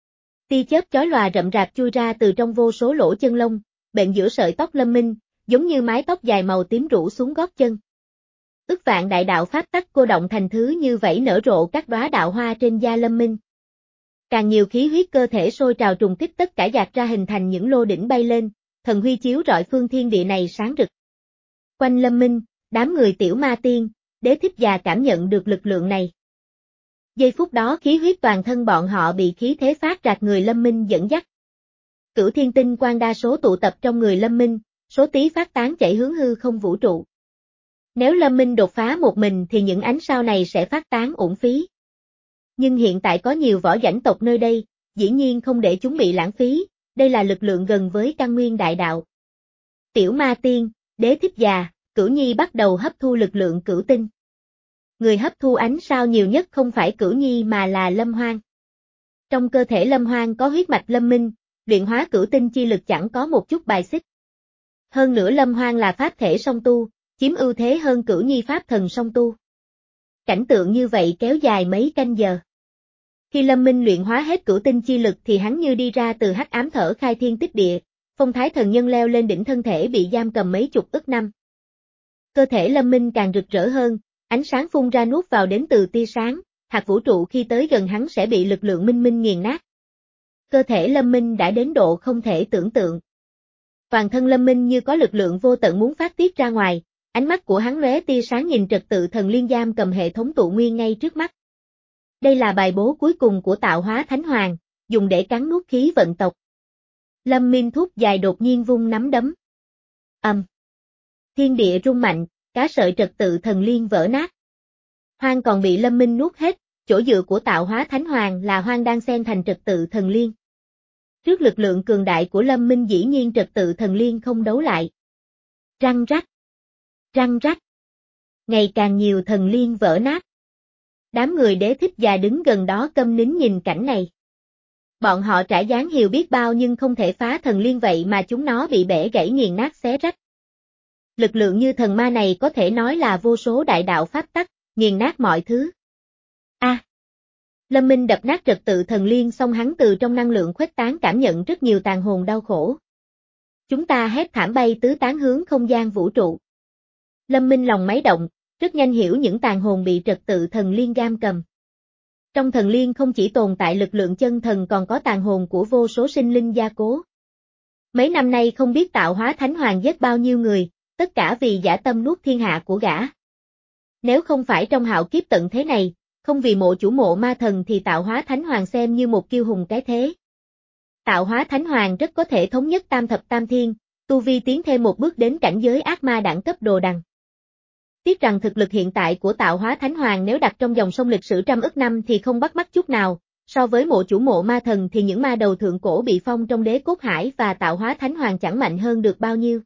Tia chớp chói lòa rậm rạp chui ra từ trong vô số lỗ chân lông, bện giữa sợi tóc Lâm Minh, giống như mái tóc dài màu tím rủ xuống gót chân. Ức vạn đại đạo pháp tắc cô động thành thứ như vảy nở rộ các đóa đạo hoa trên da Lâm Minh. Càng nhiều khí huyết cơ thể sôi trào trùng kích tất cả dạt ra hình thành những lô đỉnh bay lên, thần huy chiếu rọi phương thiên địa này sáng rực. Quanh Lâm Minh, đám người tiểu ma tiên, đế thích già cảm nhận được lực lượng này. Giây phút đó khí huyết toàn thân bọn họ bị khí thế phát rạc người Lâm Minh dẫn dắt. Cửu thiên tinh quang đa số tụ tập trong người Lâm Minh, số tí phát tán chạy hướng hư không vũ trụ. Nếu Lâm Minh đột phá một mình thì những ánh sao này sẽ phát tán uổng phí. Nhưng hiện tại có nhiều võ dãnh tộc nơi đây, dĩ nhiên không để chúng bị lãng phí, đây là lực lượng gần với căn nguyên đại đạo. Tiểu ma tiên, đế thích già, Cửu Nhi bắt đầu hấp thu lực lượng cửu tinh. Người hấp thu ánh sao nhiều nhất không phải Cửu Nhi mà là Lâm Hoang. Trong cơ thể Lâm Hoang có huyết mạch Lâm Minh, luyện hóa cửu tinh chi lực chẳng có một chút bài xích. Hơn nữa Lâm Hoang là pháp thể song tu, chiếm ưu thế hơn Cửu Nhi pháp thần song tu. Cảnh tượng như vậy kéo dài mấy canh giờ. Khi Lâm Minh luyện hóa hết cửu tinh chi lực thì hắn như đi ra từ hắc ám thở khai thiên tích địa, phong thái thần nhân leo lên đỉnh thân thể bị giam cầm mấy chục ức năm. Cơ thể Lâm Minh càng rực rỡ hơn, ánh sáng phun ra nuốt vào đến từ tia sáng, hạt vũ trụ khi tới gần hắn sẽ bị lực lượng minh minh nghiền nát. Cơ thể Lâm Minh đã đến độ không thể tưởng tượng. Toàn thân Lâm Minh như có lực lượng vô tận muốn phát tiết ra ngoài, ánh mắt của hắn lóe tia sáng nhìn trật tự thần liên giam cầm hệ thống tụ nguyên ngay trước mắt. Đây là bài bố cuối cùng của tạo hóa thánh hoàng, dùng để cắn nuốt khí vận tộc. Lâm Minh thúc dài đột nhiên vung nắm đấm. Ầm. Thiên địa rung mạnh, cá sợi trật tự thần liên vỡ nát. Hoang còn bị Lâm Minh nuốt hết, chỗ dựa của tạo hóa thánh hoàng là hoang đang xen thành trật tự thần liên. Trước lực lượng cường đại của Lâm Minh dĩ nhiên trật tự thần liên không đấu lại. Răng rắc. Răng rắc. Ngày càng nhiều thần liên vỡ nát. Đám người đế thích già đứng gần đó câm nín nhìn cảnh này. Bọn họ trải dáng hiểu biết bao nhưng không thể phá thần liên vậy mà chúng nó bị bẻ gãy nghiền nát xé rách. Lực lượng như thần ma này có thể nói là vô số đại đạo pháp tắc, nghiền nát mọi thứ. A. À, Lâm Minh đập nát trật tự thần liên xong hắn từ trong năng lượng khuếch tán cảm nhận rất nhiều tàn hồn đau khổ. Chúng ta hét thảm bay tứ tán hướng không gian vũ trụ. Lâm Minh lòng máy động, rất nhanh hiểu những tàn hồn bị trật tự thần liên giam cầm. Trong thần liên không chỉ tồn tại lực lượng chân thần còn có tàn hồn của vô số sinh linh gia cố. Mấy năm nay không biết tạo hóa thánh hoàng giết bao nhiêu người, tất cả vì dã tâm nuốt thiên hạ của gã. Nếu không phải trong hạo kiếp tận thế này, không vì mộ chủ mộ ma thần thì tạo hóa thánh hoàng xem như một kiêu hùng cái thế. Tạo hóa thánh hoàng rất có thể thống nhất tam thập tam thiên, tu vi tiến thêm một bước đến cảnh giới ác ma đẳng cấp đồ đằng. Tiếc rằng thực lực hiện tại của tạo hóa thánh hoàng nếu đặt trong dòng sông lịch sử trăm ức năm thì không bắt mắt chút nào, so với mộ chủ mộ ma thần thì những ma đầu thượng cổ bị phong trong đế cốt hải và tạo hóa thánh hoàng chẳng mạnh hơn được bao nhiêu.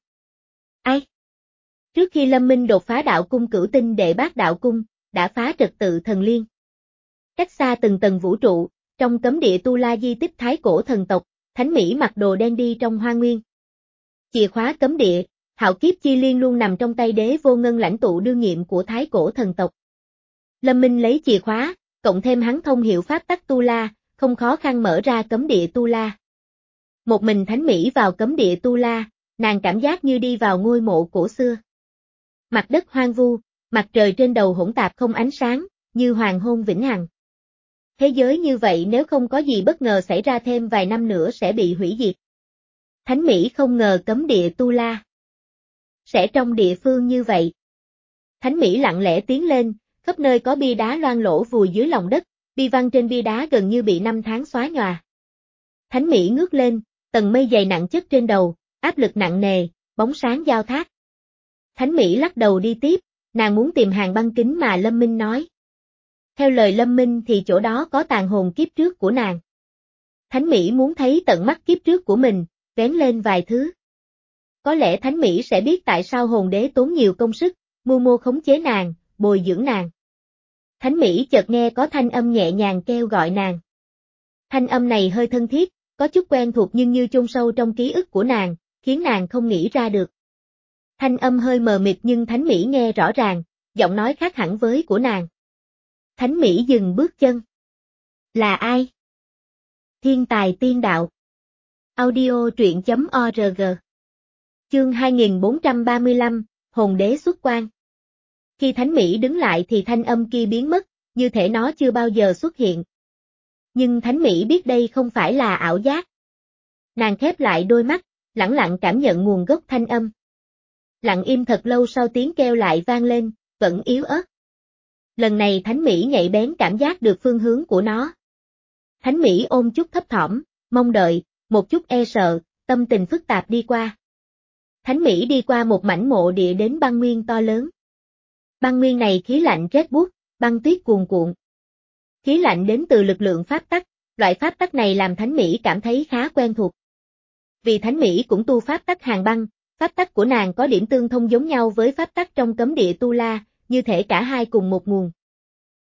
Ai? Trước khi Lâm Minh đột phá đạo cung cửu tinh đệ bát đạo cung, đã phá trật tự thần liên. Cách xa từng tầng vũ trụ, trong cấm địa Tu La di tích thái cổ thần tộc, Thánh Mỹ mặc đồ đen đi trong hoa nguyên. Chìa khóa cấm địa, hạo kiếp chi liên luôn nằm trong tay đế vô ngân lãnh tụ đương nhiệm của thái cổ thần tộc. Lâm Minh lấy chìa khóa, cộng thêm hắn thông hiểu pháp tắc Tu La, không khó khăn mở ra cấm địa Tu La. Một mình Thánh Mỹ vào cấm địa Tu La, nàng cảm giác như đi vào ngôi mộ cổ xưa. Mặt đất hoang vu, mặt trời trên đầu hỗn tạp không ánh sáng, như hoàng hôn vĩnh hằng. Thế giới như vậy nếu không có gì bất ngờ xảy ra thêm vài năm nữa sẽ bị hủy diệt. Thánh Mỹ không ngờ cấm địa Tu La sẽ trong địa phương như vậy. Thánh Mỹ lặng lẽ tiến lên, khắp nơi có bia đá loang lỗ vùi dưới lòng đất, bi văn trên bia đá gần như bị năm tháng xóa nhòa. Thánh Mỹ ngước lên, tầng mây dày nặng chất trên đầu, áp lực nặng nề, bóng sáng giao thác. Thánh Mỹ lắc đầu đi tiếp, nàng muốn tìm hàng băng kính mà Lâm Minh nói. Theo lời Lâm Minh thì chỗ đó có tàn hồn kiếp trước của nàng. Thánh Mỹ muốn thấy tận mắt kiếp trước của mình, vén lên vài thứ. Có lẽ Thánh Mỹ sẽ biết tại sao hồn đế tốn nhiều công sức, mưu mô khống chế nàng, bồi dưỡng nàng. Thánh Mỹ chợt nghe có thanh âm nhẹ nhàng kêu gọi nàng. Thanh âm này hơi thân thiết, có chút quen thuộc nhưng như chôn sâu trong ký ức của nàng, khiến nàng không nghĩ ra được. Thanh âm hơi mờ mịt nhưng Thánh Mỹ nghe rõ ràng, giọng nói khác hẳn với của nàng. Thánh Mỹ dừng bước chân. Là ai? Thiên tài tiên đạo. Audio truyện chấm org. Chương hai nghìn bốn trăm ba mươi lăm, Hồn đế xuất quan. Khi Thánh Mỹ đứng lại thì thanh âm kia biến mất, như thể nó chưa bao giờ xuất hiện. Nhưng Thánh Mỹ biết đây không phải là ảo giác. Nàng khép lại đôi mắt, lẳng lặng cảm nhận nguồn gốc thanh âm. Lặng im thật lâu sau tiếng kêu lại vang lên, vẫn yếu ớt. Lần này Thánh Mỹ nhạy bén cảm giác được phương hướng của nó. Thánh Mỹ ôm chút thấp thỏm, mong đợi, một chút e sợ, tâm tình phức tạp đi qua. Thánh Mỹ đi qua một mảnh mộ địa đến băng nguyên to lớn. Băng nguyên này khí lạnh rét buốt, băng tuyết cuồn cuộn. Khí lạnh đến từ lực lượng pháp tắc, loại pháp tắc này làm Thánh Mỹ cảm thấy khá quen thuộc. Vì Thánh Mỹ cũng tu pháp tắc hàn băng, pháp tắc của nàng có điểm tương thông giống nhau với pháp tắc trong cấm địa Tu La, như thể cả hai cùng một nguồn.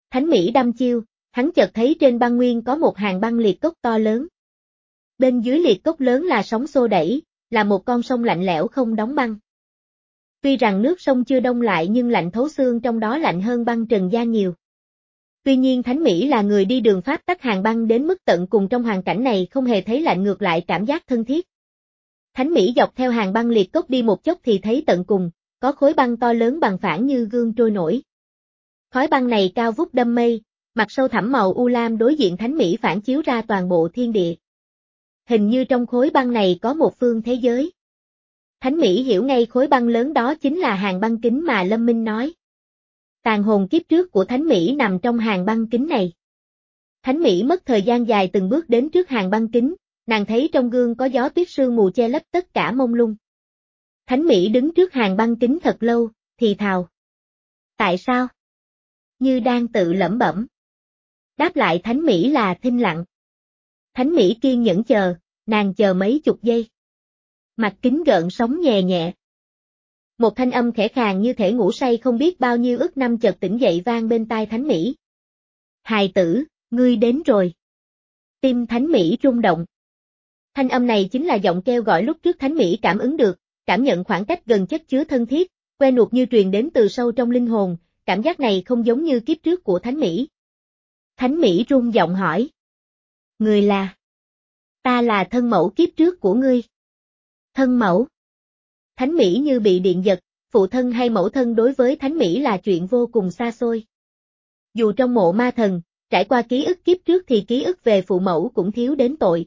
Thánh Mỹ đăm chiêu, hắn chợt thấy trên băng nguyên có một hàng băng liệt cốc to lớn. Bên dưới liệt cốc lớn là sóng xô đẩy, là một con sông lạnh lẽo không đóng băng. Tuy rằng nước sông chưa đông lại nhưng lạnh thấu xương, trong đó lạnh hơn băng trần gian nhiều. Tuy nhiên Thánh Mỹ là người đi đường pháp tắc hàng băng đến mức tận cùng, trong hoàn cảnh này không hề thấy lạnh, ngược lại cảm giác thân thiết. Thánh Mỹ dọc theo hàng băng liệt cốc đi một chốc thì thấy tận cùng, có khối băng to lớn bằng phẳng như gương trôi nổi. Khói băng này cao vút đâm mây, mặt sâu thẳm màu u lam đối diện Thánh Mỹ phản chiếu ra toàn bộ thiên địa. Hình như trong khối băng này có một phương thế giới. Thánh Mỹ hiểu ngay khối băng lớn đó chính là hàng băng kính mà Lâm Minh nói. Tàn hồn kiếp trước của Thánh Mỹ nằm trong hàng băng kính này. Thánh Mỹ mất thời gian dài từng bước đến trước hàng băng kính, nàng thấy trong gương có gió tuyết sương mù che lấp tất cả mông lung. Thánh Mỹ đứng trước hàng băng kính thật lâu, thì thào. Tại sao? Như đang tự lẩm bẩm. Đáp lại Thánh Mỹ là thinh lặng. Thánh Mỹ kiên nhẫn chờ, nàng chờ mấy chục giây. Mặt kính gợn sóng nhẹ nhẹ. Một thanh âm khẽ khàng như thể ngủ say không biết bao nhiêu ức năm chợt tỉnh dậy vang bên tai Thánh Mỹ. Hài tử, ngươi đến rồi. Tim Thánh Mỹ rung động. Thanh âm này chính là giọng kêu gọi lúc trước Thánh Mỹ cảm ứng được, cảm nhận khoảng cách gần chất chứa thân thiết, quen thuộc như truyền đến từ sâu trong linh hồn, cảm giác này không giống như kiếp trước của Thánh Mỹ. Thánh Mỹ rung giọng hỏi. Người là? Ta là thân mẫu kiếp trước của ngươi. Thân mẫu? Thánh Mỹ như bị điện giật, phụ thân hay mẫu thân đối với Thánh Mỹ là chuyện vô cùng xa xôi. Dù trong mộ ma thần, trải qua ký ức kiếp trước thì ký ức về phụ mẫu cũng thiếu đến tội.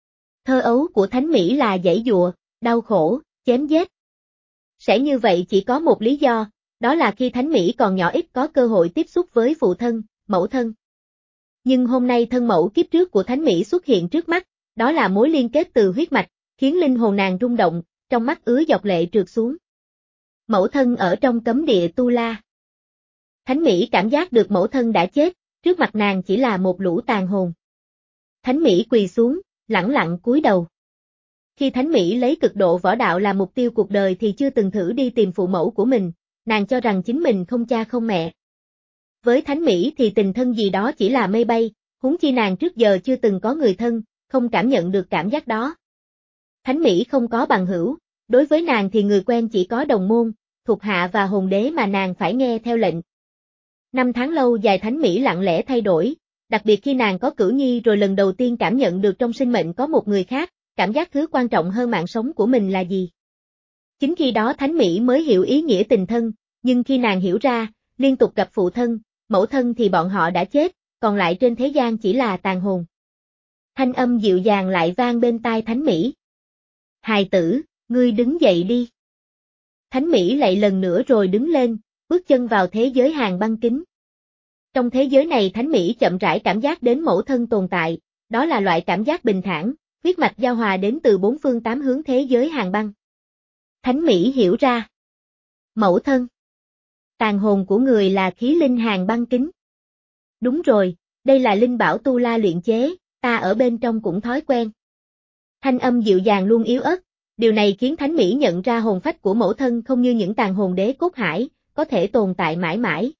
Thơ ấu của Thánh Mỹ là giãy giụa, đau khổ, chém giết. Sẽ như vậy chỉ có một lý do, đó là khi Thánh Mỹ còn nhỏ ít có cơ hội tiếp xúc với phụ thân, mẫu thân. Nhưng hôm nay thân mẫu kiếp trước của Thánh Mỹ xuất hiện trước mắt, đó là mối liên kết từ huyết mạch, khiến linh hồn nàng rung động, trong mắt ứa giọt lệ trượt xuống. Mẫu thân ở trong cấm địa Tu La. Thánh Mỹ cảm giác được mẫu thân đã chết, trước mặt nàng chỉ là một lũ tàn hồn. Thánh Mỹ quỳ xuống, lẳng lặng cúi đầu. Khi Thánh Mỹ lấy cực độ võ đạo làm mục tiêu cuộc đời thì chưa từng thử đi tìm phụ mẫu của mình, nàng cho rằng chính mình không cha không mẹ. Với Thánh Mỹ thì tình thân gì đó chỉ là mây bay, huống chi nàng trước giờ chưa từng có người thân, không cảm nhận được cảm giác đó. Thánh Mỹ không có bằng hữu, đối với nàng thì người quen chỉ có đồng môn, thuộc hạ và hồn đế mà nàng phải nghe theo lệnh. Năm tháng lâu dài Thánh Mỹ lặng lẽ thay đổi, đặc biệt khi nàng có cửu nhi rồi lần đầu tiên cảm nhận được trong sinh mệnh có một người khác, cảm giác thứ quan trọng hơn mạng sống của mình là gì. Chính khi đó Thánh Mỹ mới hiểu ý nghĩa tình thân, nhưng khi nàng hiểu ra, liên tục gặp phụ thân, mẫu thân thì bọn họ đã chết, còn lại trên thế gian chỉ là tàn hồn. Thanh âm dịu dàng lại vang bên tai Thánh Mỹ. Hài tử, ngươi đứng dậy đi. Thánh Mỹ lại lần nữa rồi đứng lên, bước chân vào thế giới hàng băng kính. Trong thế giới này Thánh Mỹ chậm rãi cảm giác đến mẫu thân tồn tại, đó là loại cảm giác bình thản, huyết mạch giao hòa đến từ bốn phương tám hướng thế giới hàng băng. Thánh Mỹ hiểu ra. Mẫu thân. Tàn hồn của người là khí linh hàng băng kính. Đúng rồi, đây là linh bảo Tu La luyện chế, ta ở bên trong cũng thói quen. Thanh âm dịu dàng luôn yếu ớt, điều này khiến Thánh Mỹ nhận ra hồn phách của mẫu thân không như những tàn hồn đế cốt hải, có thể tồn tại mãi mãi.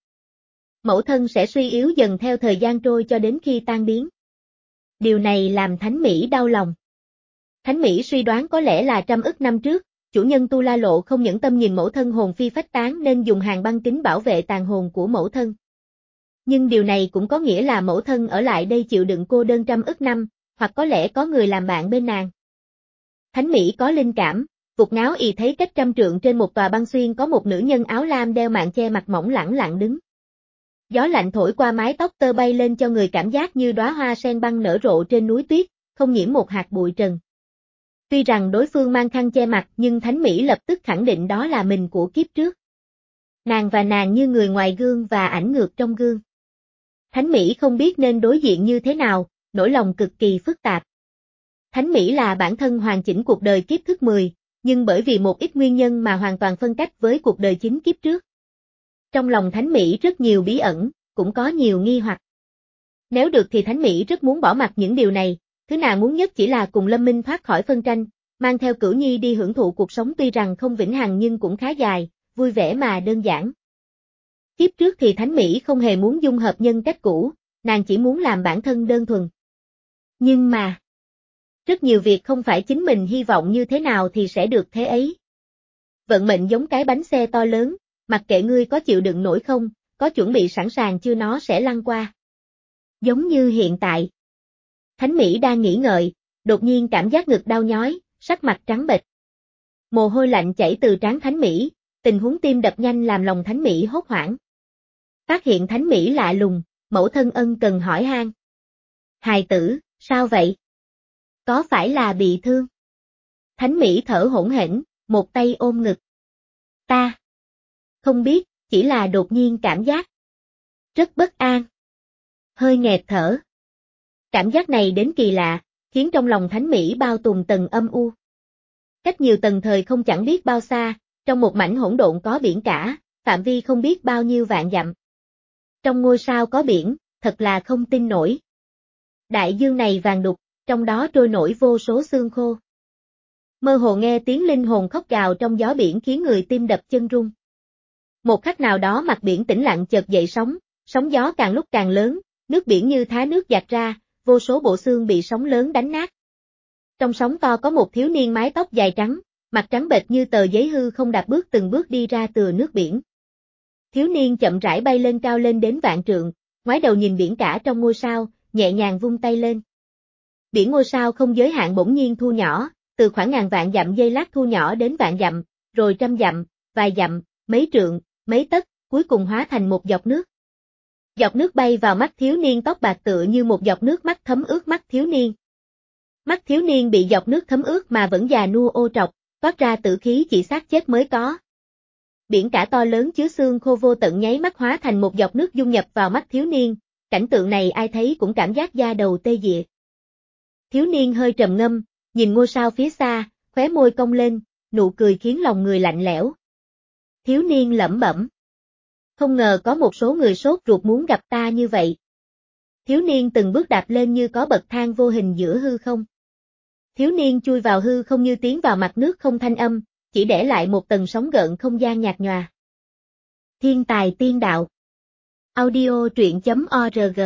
Mẫu thân sẽ suy yếu dần theo thời gian trôi cho đến khi tan biến. Điều này làm Thánh Mỹ đau lòng. Thánh Mỹ suy đoán có lẽ là trăm ức năm trước, chủ nhân Tu La Lộ không nhẫn tâm nhìn mẫu thân hồn phi phách tán nên dùng hàng băng kính bảo vệ tàn hồn của mẫu thân. Nhưng điều này cũng có nghĩa là mẫu thân ở lại đây chịu đựng cô đơn trăm ức năm, hoặc có lẽ có người làm bạn bên nàng. Thánh Mỹ có linh cảm, vụt ngáo y thấy cách trăm trượng trên một tòa băng xuyên có một nữ nhân áo lam đeo mạng che mặt mỏng lẳng lặng đứng. Gió lạnh thổi qua mái tóc tơ bay lên cho người cảm giác như đóa hoa sen băng nở rộ trên núi tuyết, không nhiễm một hạt bụi trần. Tuy rằng đối phương mang khăn che mặt nhưng Thánh Mỹ lập tức khẳng định đó là mình của kiếp trước. Nàng và nàng như người ngoài gương và ảnh ngược trong gương. Thánh Mỹ không biết nên đối diện như thế nào, nỗi lòng cực kỳ phức tạp. Thánh Mỹ là bản thân hoàn chỉnh cuộc đời kiếp thứ mười, nhưng bởi vì một ít nguyên nhân mà hoàn toàn phân cách với cuộc đời chính kiếp trước. Trong lòng Thánh Mỹ rất nhiều bí ẩn, cũng có nhiều nghi hoặc. Nếu được thì Thánh Mỹ rất muốn bỏ mặc những điều này, thứ nàng muốn nhất chỉ là cùng Lâm Minh thoát khỏi phân tranh, mang theo Cửu Nhi đi hưởng thụ cuộc sống tuy rằng không vĩnh hằng nhưng cũng khá dài, vui vẻ mà đơn giản. Kiếp trước thì Thánh Mỹ không hề muốn dung hợp nhân cách cũ, nàng chỉ muốn làm bản thân đơn thuần. Nhưng mà, rất nhiều việc không phải chính mình hy vọng như thế nào thì sẽ được thế ấy. Vận mệnh giống cái bánh xe to lớn, mặc kệ ngươi có chịu đựng nổi không, có chuẩn bị sẵn sàng chưa nó sẽ lăn qua. Giống như hiện tại. Thánh Mỹ đang nghĩ ngợi, đột nhiên cảm giác ngực đau nhói, sắc mặt trắng bệch. Mồ hôi lạnh chảy từ trán Thánh Mỹ, tình huống tim đập nhanh làm lòng Thánh Mỹ hốt hoảng. Phát hiện Thánh Mỹ lạ lùng, mẫu thân ân cần hỏi han. Hài tử, sao vậy? Có phải là bị thương? Thánh Mỹ thở hổn hển, một tay ôm ngực. Ta không biết, chỉ là đột nhiên cảm giác rất bất an. Hơi nghẹt thở. Cảm giác này đến kỳ lạ, khiến trong lòng Thánh Mỹ bao trùm tầng âm u. Cách nhiều tầng thời không chẳng biết bao xa, trong một mảnh hỗn độn có biển cả, phạm vi không biết bao nhiêu vạn dặm. Trong ngôi sao có biển, thật là không tin nổi. Đại dương này vàng đục, trong đó trôi nổi vô số xương khô. Mơ hồ nghe tiếng linh hồn khóc gào trong gió biển khiến người tim đập chân run. Một khắc nào đó mặt biển tĩnh lặng chợt dậy sóng, sóng gió càng lúc càng lớn, nước biển như thác nước dạt ra, vô số bộ xương bị sóng lớn đánh nát. Trong sóng to có một thiếu niên mái tóc dài trắng, mặt trắng bệch như tờ giấy hư không đạp bước từng bước đi ra từ nước biển. Thiếu niên chậm rãi bay lên cao lên đến vạn trượng, ngoái đầu nhìn biển cả trong ngôi sao, nhẹ nhàng vung tay lên. Biển ngôi sao không giới hạn bỗng nhiên thu nhỏ, từ khoảng ngàn vạn dặm giây lát thu nhỏ đến vạn dặm, rồi trăm dặm, vài dặm, mấy trượng, mấy tấc, cuối cùng hóa thành một giọt nước. Giọt nước bay vào mắt thiếu niên tóc bạc tựa như một giọt nước mắt thấm ướt mắt thiếu niên. Mắt thiếu niên bị giọt nước thấm ướt mà vẫn già nua ô trọc, toát ra tử khí chỉ xác chết mới có. Biển cả to lớn chứa xương khô vô tận nháy mắt hóa thành một giọt nước dung nhập vào mắt thiếu niên, cảnh tượng này ai thấy cũng cảm giác da đầu tê dịa. Thiếu niên hơi trầm ngâm, nhìn ngôi sao phía xa, khóe môi cong lên, nụ cười khiến lòng người lạnh lẽo. Thiếu niên lẩm bẩm. Không ngờ có một số người sốt ruột muốn gặp ta như vậy. Thiếu niên từng bước đạp lên như có bậc thang vô hình giữa hư không. Thiếu niên chui vào hư không như tiến vào mặt nước không thanh âm, chỉ để lại một tầng sóng gợn không gian nhạt nhòa. Thiên tài tiên đạo. Audio truyện chấm org.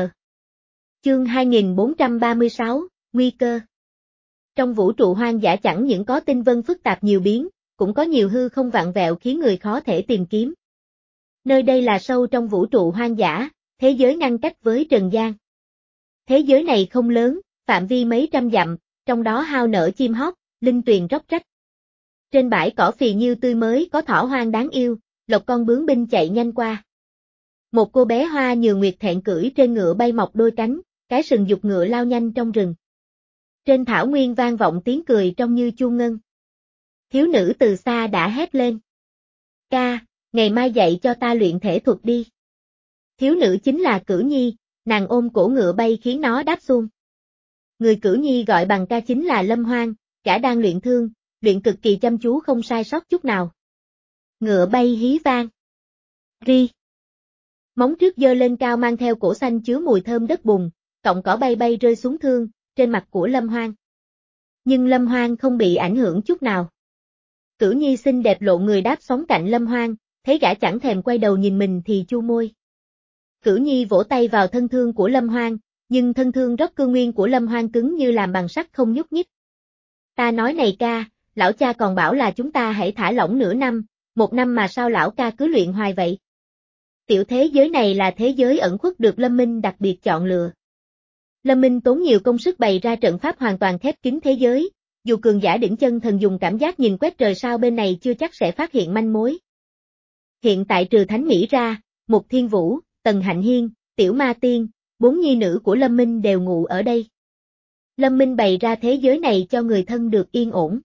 Chương hai nghìn bốn trăm ba mươi sáu, Nguy cơ. Trong vũ trụ hoang dã chẳng những có tinh vân phức tạp nhiều biến, cũng có nhiều hư không vạn vẹo khiến người khó thể tìm kiếm. Nơi đây là sâu trong vũ trụ hoang dã, thế giới ngăn cách với trần gian. Thế giới này không lớn, phạm vi mấy trăm dặm, trong đó hao nở chim hót, linh tuyền róc rách. Trên bãi cỏ phì nhiêu tươi mới có thỏ hoang đáng yêu, lộc con bướm binh chạy nhanh qua. Một cô bé hoa nhường nguyệt thẹn cưỡi trên ngựa bay mọc đôi cánh, cái sừng giục ngựa lao nhanh trong rừng. Trên thảo nguyên vang vọng tiếng cười trong như chuông ngân. Thiếu nữ từ xa đã hét lên. Ca, ngày mai dạy cho ta luyện thể thuật đi. Thiếu nữ chính là Cửu Nhi, nàng ôm cổ ngựa bay khiến nó đáp xuông. Người Cửu Nhi gọi bằng ca chính là Lâm Hoang, gã đang luyện thương, luyện cực kỳ chăm chú không sai sót chút nào. Ngựa bay hí vang. Ri. Móng trước giơ lên cao mang theo cổ xanh chứa mùi thơm đất bùn, cọng cỏ bay bay rơi xuống thương, trên mặt của Lâm Hoang. Nhưng Lâm Hoang không bị ảnh hưởng chút nào. Cửu Nhi xinh đẹp lộ người đáp sóng cạnh Lâm Hoang, thấy gã chẳng thèm quay đầu nhìn mình thì chu môi. Cửu Nhi vỗ tay vào thân thương của Lâm Hoang, nhưng thân thương rất cương nguyên của Lâm Hoang cứng như làm bằng sắt không nhúc nhích. Ta nói này ca, lão cha còn bảo là chúng ta hãy thả lỏng nửa năm, một năm mà sao lão ca cứ luyện hoài vậy? Tiểu thế giới này là thế giới ẩn khuất được Lâm Minh đặc biệt chọn lựa. Lâm Minh tốn nhiều công sức bày ra trận pháp hoàn toàn khép kín thế giới, dù cường giả đỉnh chân thần dùng cảm giác nhìn quét trời sao bên này chưa chắc sẽ phát hiện manh mối. Hiện tại trừ Thánh Mỹ ra, Mục Thiên Vũ, Tần Hạnh Hiên, Tiểu Ma Tiên, bốn nhi nữ của Lâm Minh đều ngụ ở đây. Lâm Minh bày ra thế giới này cho người thân được yên ổn.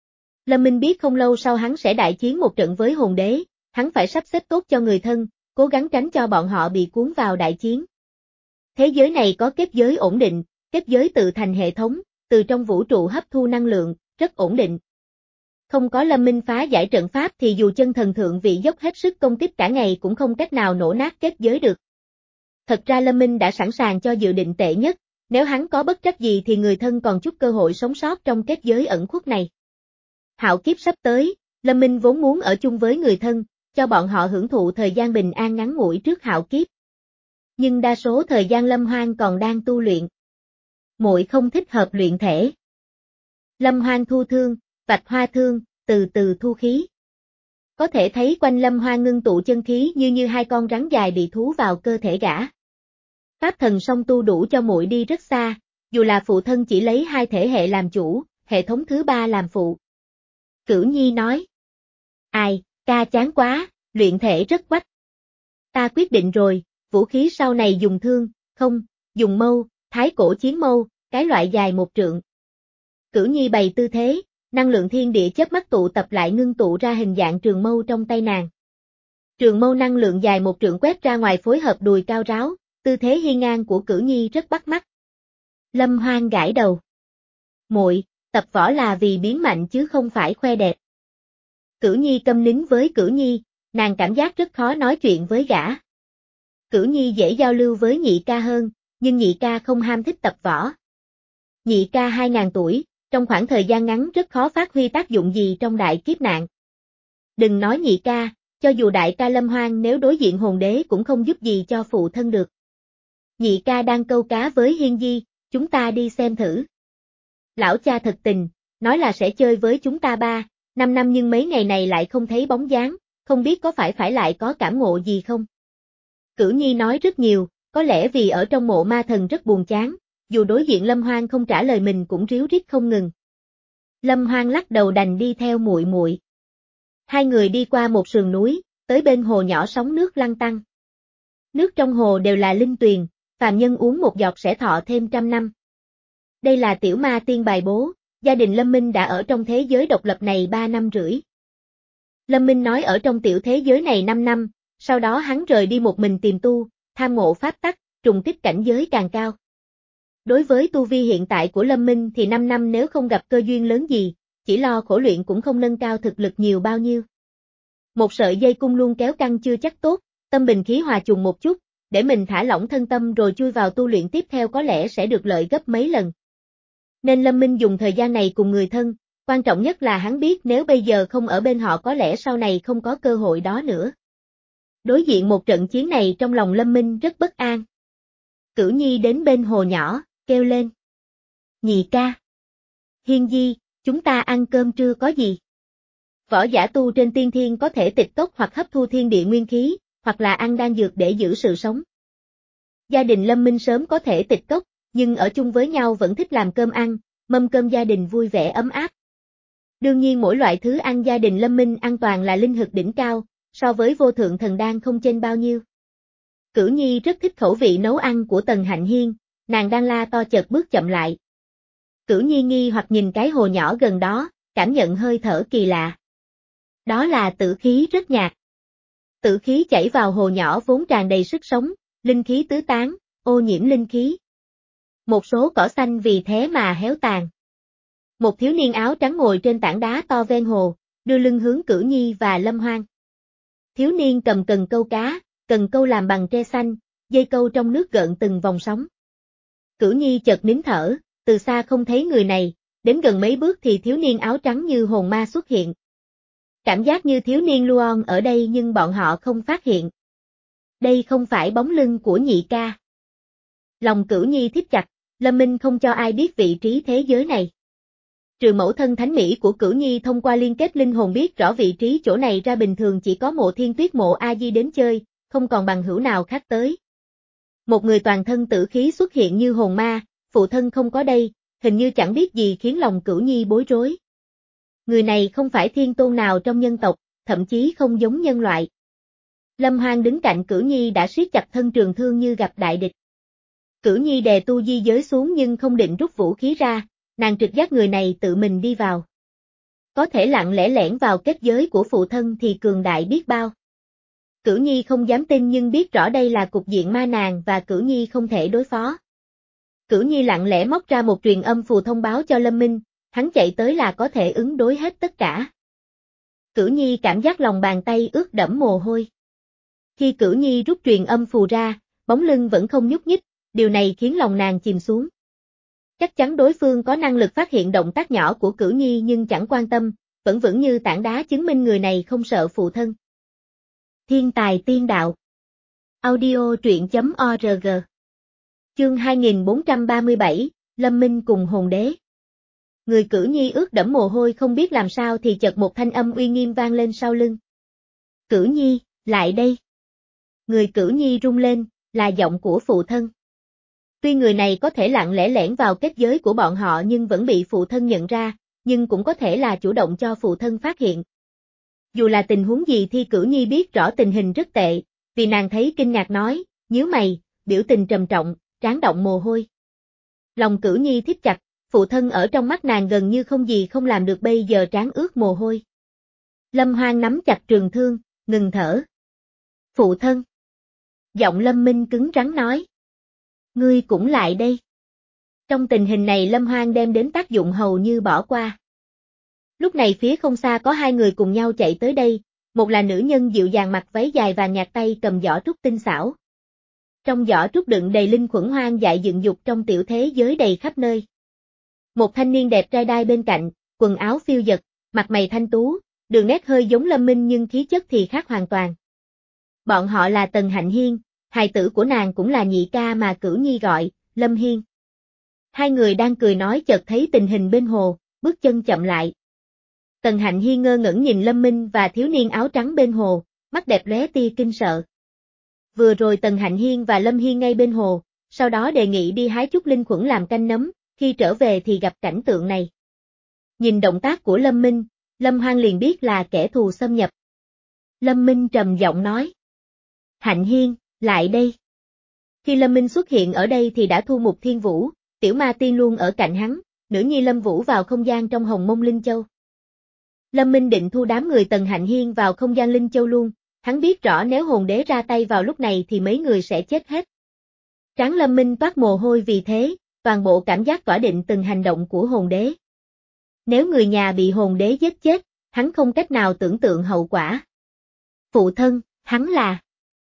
Lâm Minh biết không lâu sau hắn sẽ đại chiến một trận với hồn đế, hắn phải sắp xếp tốt cho người thân, cố gắng tránh cho bọn họ bị cuốn vào đại chiến. Thế giới này có kết giới ổn định, kết giới tự thành hệ thống, từ trong vũ trụ hấp thu năng lượng, rất ổn định. Không có Lâm Minh phá giải trận pháp thì dù chân thần thượng vị dốc hết sức công kích cả ngày cũng không cách nào nổ nát kết giới được. Thật ra Lâm Minh đã sẵn sàng cho dự định tệ nhất, nếu hắn có bất trắc gì thì người thân còn chút cơ hội sống sót trong kết giới ẩn khuất này. Hạo kiếp sắp tới, Lâm Minh vốn muốn ở chung với người thân, cho bọn họ hưởng thụ thời gian bình an ngắn ngủi trước hạo kiếp. Nhưng đa số thời gian Lâm Hoan còn đang tu luyện. Muội không thích hợp luyện thể. Lâm Hoan thu thương, vạch hoa thương, từ từ thu khí. Có thể thấy quanh Lâm Hoan ngưng tụ chân khí như như hai con rắn dài bị thú vào cơ thể gã. Pháp thần song tu đủ cho muội đi rất xa, dù là phụ thân chỉ lấy hai thể hệ làm chủ, hệ thống thứ ba làm phụ. Cửu Nhi nói. Ai, ca chán quá, luyện thể rất quách. Ta quyết định rồi, vũ khí sau này dùng thương, không, dùng mâu, thái cổ chiến mâu, cái loại dài một trượng. Cửu Nhi bày tư thế, năng lượng thiên địa chớp mắt tụ tập lại ngưng tụ ra hình dạng trường mâu trong tay nàng. Trường mâu năng lượng dài một trượng quét ra ngoài phối hợp đùi cao ráo, tư thế hiên ngang của Cửu Nhi rất bắt mắt. Lâm Hoan gãi đầu. Muội, tập võ là vì biến mạnh chứ không phải khoe đẹp. Cửu Nhi câm nín với Cửu Nhi, nàng cảm giác rất khó nói chuyện với gã. Cửu Nhi dễ giao lưu với nhị ca hơn, nhưng nhị ca không ham thích tập võ. Nhị ca hai ngàn tuổi, trong khoảng thời gian ngắn rất khó phát huy tác dụng gì trong đại kiếp nạn. Đừng nói nhị ca, cho dù đại ca Lâm Hoan nếu đối diện hồn đế cũng không giúp gì cho phụ thân được. Nhị ca đang câu cá với Hiên Di, chúng ta đi xem thử. Lão cha thật tình, nói là sẽ chơi với chúng ta ba, năm năm nhưng mấy ngày này lại không thấy bóng dáng, không biết có phải phải lại có cảm ngộ gì không? Cửu Nhi nói rất nhiều, có lẽ vì ở trong mộ ma thần rất buồn chán, dù đối diện Lâm Hoan không trả lời mình cũng ríu rít không ngừng. Lâm Hoan lắc đầu đành đi theo muội muội. Hai người đi qua một sườn núi, tới bên hồ nhỏ sóng nước lăn tăn. Nước trong hồ đều là linh tuyền, phàm nhân uống một giọt sẽ thọ thêm trăm năm. Đây là tiểu ma tiên bài bố, gia đình Lâm Minh đã ở trong thế giới độc lập này ba năm rưỡi. Lâm Minh nói ở trong tiểu thế giới này năm năm, sau đó hắn rời đi một mình tìm tu, tham ngộ pháp tắc, trùng kích cảnh giới càng cao. Đối với tu vi hiện tại của Lâm Minh thì năm năm nếu không gặp cơ duyên lớn gì, chỉ lo khổ luyện cũng không nâng cao thực lực nhiều bao nhiêu. Một sợi dây cung luôn kéo căng chưa chắc tốt, tâm bình khí hòa trùng một chút, để mình thả lỏng thân tâm rồi chui vào tu luyện tiếp theo có lẽ sẽ được lợi gấp mấy lần. Nên Lâm Minh dùng thời gian này cùng người thân, quan trọng nhất là hắn biết nếu bây giờ không ở bên họ có lẽ sau này không có cơ hội đó nữa. Đối diện một trận chiến này trong lòng Lâm Minh rất bất an. Cửu Nhi đến bên hồ nhỏ, kêu lên. Nhị ca. Hiên Di, chúng ta ăn cơm trưa có gì? Võ giả tu trên tiên thiên có thể tịch cốc hoặc hấp thu thiên địa nguyên khí, hoặc là ăn đan dược để giữ sự sống. Gia đình Lâm Minh sớm có thể tịch cốc, nhưng ở chung với nhau vẫn thích làm cơm ăn, mâm cơm gia đình vui vẻ ấm áp. Đương nhiên mỗi loại thứ ăn gia đình Lâm Minh an toàn là linh hực đỉnh cao, so với vô thượng thần đan không chênh bao nhiêu. Cửu Nhi rất thích khẩu vị nấu ăn của Tần Hạnh Hiên, nàng đang la to chợt bước chậm lại. Cửu Nhi nghi hoặc nhìn cái hồ nhỏ gần đó, cảm nhận hơi thở kỳ lạ. Đó là tử khí rất nhạt. Tử khí chảy vào hồ nhỏ vốn tràn đầy sức sống, linh khí tứ tán, ô nhiễm linh khí. Một số cỏ xanh vì thế mà héo tàn. Một thiếu niên áo trắng ngồi trên tảng đá to ven hồ, đưa lưng hướng Cửu Nhi và Lâm Hoan. Thiếu niên cầm cần câu cá, cần câu làm bằng tre xanh, dây câu trong nước gợn từng vòng sóng. Cửu Nhi chợt nín thở, từ xa không thấy người này, đến gần mấy bước thì thiếu niên áo trắng như hồn ma xuất hiện. Cảm giác như thiếu niên Luon ở đây nhưng bọn họ không phát hiện. Đây không phải bóng lưng của nhị ca. Lòng Cửu Nhi thít chặt, Lâm Minh không cho ai biết vị trí thế giới này. Trừ mẫu thân thánh mỹ của Cửu Nhi thông qua liên kết linh hồn biết rõ vị trí chỗ này ra bình thường chỉ có Mộ Thiên Tuyết Mộ A Di đến chơi, không còn bằng hữu nào khác tới. Một người toàn thân tử khí xuất hiện như hồn ma, phụ thân không có đây, hình như chẳng biết gì khiến lòng Cửu Nhi bối rối. Người này không phải thiên tôn nào trong nhân tộc, thậm chí không giống nhân loại. Lâm Hoan đứng cạnh Cửu Nhi đã siết chặt thân trường thương như gặp đại địch. Cửu Nhi đè tu di giới xuống nhưng không định rút vũ khí ra, nàng trực giác người này tự mình đi vào. Có thể lặng lẽ lẻn vào kết giới của phụ thân thì cường đại biết bao. Cửu Nhi không dám tin nhưng biết rõ đây là cục diện ma nàng và Cửu Nhi không thể đối phó. Cửu Nhi lặng lẽ móc ra một truyền âm phù thông báo cho Lâm Minh, hắn chạy tới là có thể ứng đối hết tất cả. Cửu Nhi cảm giác lòng bàn tay ướt đẫm mồ hôi. Khi Cửu Nhi rút truyền âm phù ra, bóng lưng vẫn không nhúc nhích, điều này khiến lòng nàng chìm xuống. Chắc chắn đối phương có năng lực phát hiện động tác nhỏ của Cửu Nhi nhưng chẳng quan tâm, vẫn vững như tảng đá chứng minh người này không sợ phụ thân. Thiên tài tiên đạo. Audio truyện chấm org. Chương hai nghìn bốn trăm ba mươi bảy, Lâm Minh cùng hồn đế. Người Cử Nhi ướt đẫm mồ hôi không biết làm sao thì chợt một thanh âm uy nghiêm vang lên sau lưng. Cử Nhi, lại đây. Người Cử Nhi rung lên, là giọng của phụ thân. Tuy người này có thể lặng lẽ lẻn vào kết giới của bọn họ nhưng vẫn bị phụ thân nhận ra, nhưng cũng có thể là chủ động cho phụ thân phát hiện. Dù là tình huống gì thì Cử Nhi biết rõ tình hình rất tệ, vì nàng thấy kinh ngạc nói, nhíu mày, biểu tình trầm trọng, trán động mồ hôi. Lòng Cử Nhi thít chặt, phụ thân ở trong mắt nàng gần như không gì không làm được bây giờ trán ướt mồ hôi. Lâm Hoang nắm chặt trường thương, ngừng thở. Phụ thân. Giọng Lâm Minh cứng rắn nói. Ngươi cũng lại đây. Trong tình hình này Lâm Hoang đem đến tác dụng hầu như bỏ qua. Lúc này phía không xa có hai người cùng nhau chạy tới đây, một là nữ nhân dịu dàng mặc váy dài vàng nhạt tay cầm giỏ trúc tinh xảo. Trong giỏ trúc đựng đầy linh khuẩn hoang dại dựng dục trong tiểu thế giới đầy khắp nơi. Một thanh niên đẹp trai đai bên cạnh, quần áo phiêu dật, mặt mày thanh tú, đường nét hơi giống Lâm Minh nhưng khí chất thì khác hoàn toàn. Bọn họ là Tần Hạnh Hiên, hài tử của nàng cũng là nhị ca mà Cử Nhi gọi, Lâm Hiên. Hai người đang cười nói chợt thấy tình hình bên hồ, bước chân chậm lại. Tần Hạnh Hiên ngơ ngẩn nhìn Lâm Minh và thiếu niên áo trắng bên hồ, mắt đẹp lóe tia kinh sợ. Vừa rồi Tần Hạnh Hiên và Lâm Hiên ngay bên hồ, sau đó đề nghị đi hái chút linh khuẩn làm canh nấm, khi trở về thì gặp cảnh tượng này. Nhìn động tác của Lâm Minh, Lâm Hoang liền biết là kẻ thù xâm nhập. Lâm Minh trầm giọng nói. Hạnh Hiên, lại đây. Khi Lâm Minh xuất hiện ở đây thì đã thu Mục Thiên Vũ, tiểu ma tiên luôn ở cạnh hắn, nữ nhi Lâm Vũ vào không gian trong Hồng Mông Linh Châu. Lâm Minh định thu đám người Tần Hạnh Hiên vào không gian Linh Châu luôn, hắn biết rõ nếu hồn đế ra tay vào lúc này thì mấy người sẽ chết hết. Trán Lâm Minh toát mồ hôi vì thế, toàn bộ cảm giác tỏa định từng hành động của hồn đế. Nếu người nhà bị hồn đế giết chết, hắn không cách nào tưởng tượng hậu quả. Phụ thân, hắn là...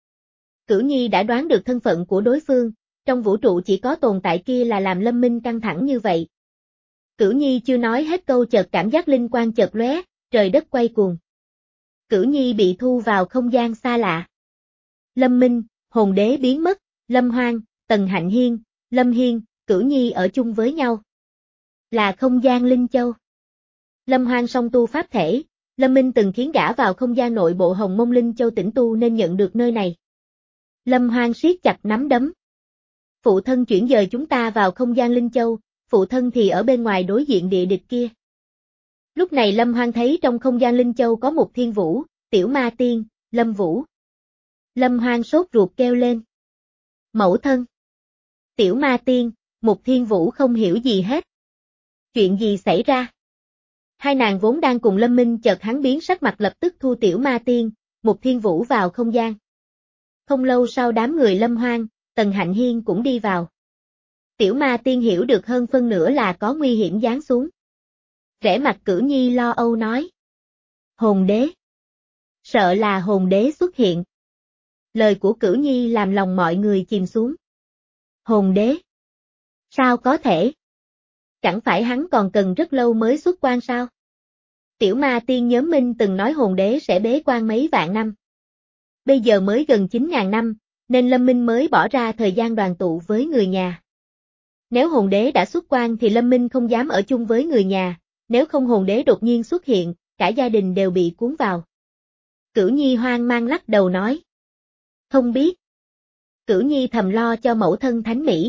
Cử Nhi đã đoán được thân phận của đối phương, trong vũ trụ chỉ có tồn tại kia là làm Lâm Minh căng thẳng như vậy. Cử Nhi chưa nói hết câu chợt cảm giác linh quang chợt lóe, trời đất quay cuồng. Cử Nhi bị thu vào không gian xa lạ. Lâm Minh, hồn đế biến mất, Lâm Hoang, Tần Hạnh Hiên, Lâm Hiên, Cử Nhi ở chung với nhau. Là không gian Linh Châu. Lâm Hoang song tu pháp thể, Lâm Minh từng khiến gã vào không gian nội bộ Hồng Mông Linh Châu tĩnh tu nên nhận được nơi này. Lâm Hoang siết chặt nắm đấm. Phụ thân chuyển dời chúng ta vào không gian Linh Châu, phụ thân thì ở bên ngoài đối diện địa địch kia. Lúc này Lâm Hoang thấy trong không gian Linh Châu có một Thiên Vũ, tiểu ma tiên, Lâm Vũ. Lâm Hoang sốt ruột kêu lên. Mẫu thân. Tiểu ma tiên, một Thiên Vũ không hiểu gì hết. Chuyện gì xảy ra? Hai nàng vốn đang cùng Lâm Minh chợt hắn biến sắc mặt lập tức thu tiểu ma tiên, một Thiên Vũ vào không gian. Không lâu sau đám người Lâm Hoang, Tần Hạnh Hiên cũng đi vào. Tiểu ma tiên hiểu được hơn phân nửa là có nguy hiểm giáng xuống. Vẻ mặt Cử Nhi lo âu nói. Hồn đế. Sợ là hồn đế xuất hiện. Lời của Cử Nhi làm lòng mọi người chìm xuống. Hồn đế. Sao có thể? Chẳng phải hắn còn cần rất lâu mới xuất quan sao? Tiểu ma tiên nhóm Minh từng nói hồn đế sẽ bế quan mấy vạn năm. Bây giờ mới gần chín ngàn năm, nên Lâm Minh mới bỏ ra thời gian đoàn tụ với người nhà. Nếu hồn đế đã xuất quan thì Lâm Minh không dám ở chung với người nhà, nếu không hồn đế đột nhiên xuất hiện, cả gia đình đều bị cuốn vào. Cử Nhi hoang mang lắc đầu nói. Không biết. Cử Nhi thầm lo cho mẫu thân Thánh Mỹ.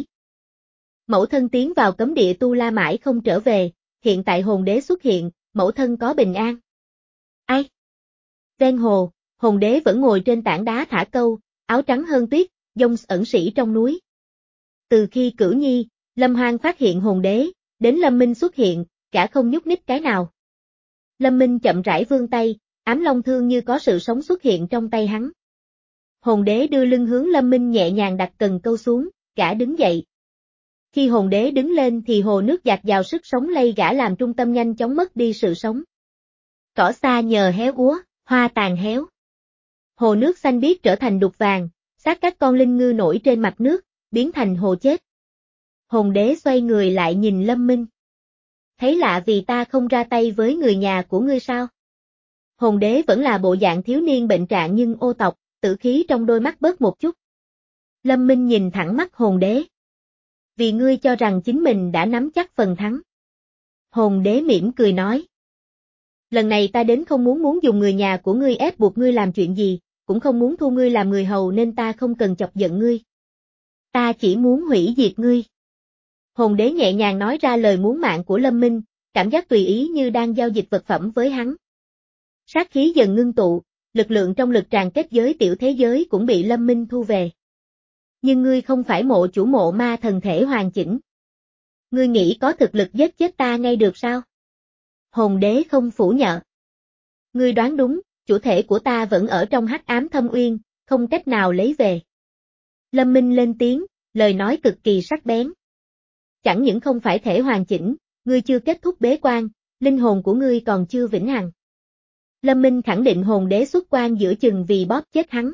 Mẫu thân tiến vào cấm địa Tu La mãi không trở về, hiện tại hồn đế xuất hiện, mẫu thân có bình an. Ai? Ven hồ, hồn đế vẫn ngồi trên tảng đá thả câu, áo trắng hơn tuyết, dông ẩn sĩ trong núi. Từ khi Cử Nhi, Lâm Hoang phát hiện hồn đế, đến Lâm Minh xuất hiện, cả không nhúc nhích cái nào. Lâm Minh chậm rãi vươn tay, ám long thương như có sự sống xuất hiện trong tay hắn. Hồn đế đưa lưng hướng Lâm Minh nhẹ nhàng đặt cần câu xuống, gã đứng dậy. Khi hồn đế đứng lên thì hồ nước dạt dào sức sống lây gã làm trung tâm nhanh chóng mất đi sự sống. Cỏ xa nhờ héo úa, hoa tàn héo. Hồ nước xanh biếc trở thành đục vàng, xác các con linh ngư nổi trên mặt nước, biến thành hồ chết. Hồn đế xoay người lại nhìn Lâm Minh. Thấy lạ vì ta không ra tay với người nhà của ngươi sao? Hồn đế vẫn là bộ dạng thiếu niên bệnh trạng nhưng ô tộc, tử khí trong đôi mắt bớt một chút. Lâm Minh nhìn thẳng mắt hồn đế. Vì ngươi cho rằng chính mình đã nắm chắc phần thắng. Hồn đế mỉm cười nói. Lần này ta đến không muốn muốn dùng người nhà của ngươi ép buộc ngươi làm chuyện gì, cũng không muốn thu ngươi làm người hầu nên ta không cần chọc giận ngươi. Ta chỉ muốn hủy diệt ngươi. Hồn đế nhẹ nhàng nói ra lời muốn mạng của Lâm Minh, cảm giác tùy ý như đang giao dịch vật phẩm với hắn. Sát khí dần ngưng tụ, lực lượng trong lực tràn kết giới tiểu thế giới cũng bị Lâm Minh thu về. Nhưng ngươi không phải mộ chủ mộ ma thần thể hoàn chỉnh. Ngươi nghĩ có thực lực giết chết ta ngay được sao? Hồn đế không phủ nhận. Ngươi đoán đúng, chủ thể của ta vẫn ở trong hắc ám thâm uyên, không cách nào lấy về. Lâm Minh lên tiếng, lời nói cực kỳ sắc bén. Chẳng những không phải thể hoàn chỉnh, ngươi chưa kết thúc bế quan, linh hồn của ngươi còn chưa vĩnh hằng. Lâm Minh khẳng định hồn đế xuất quan giữa chừng vì bóp chết hắn.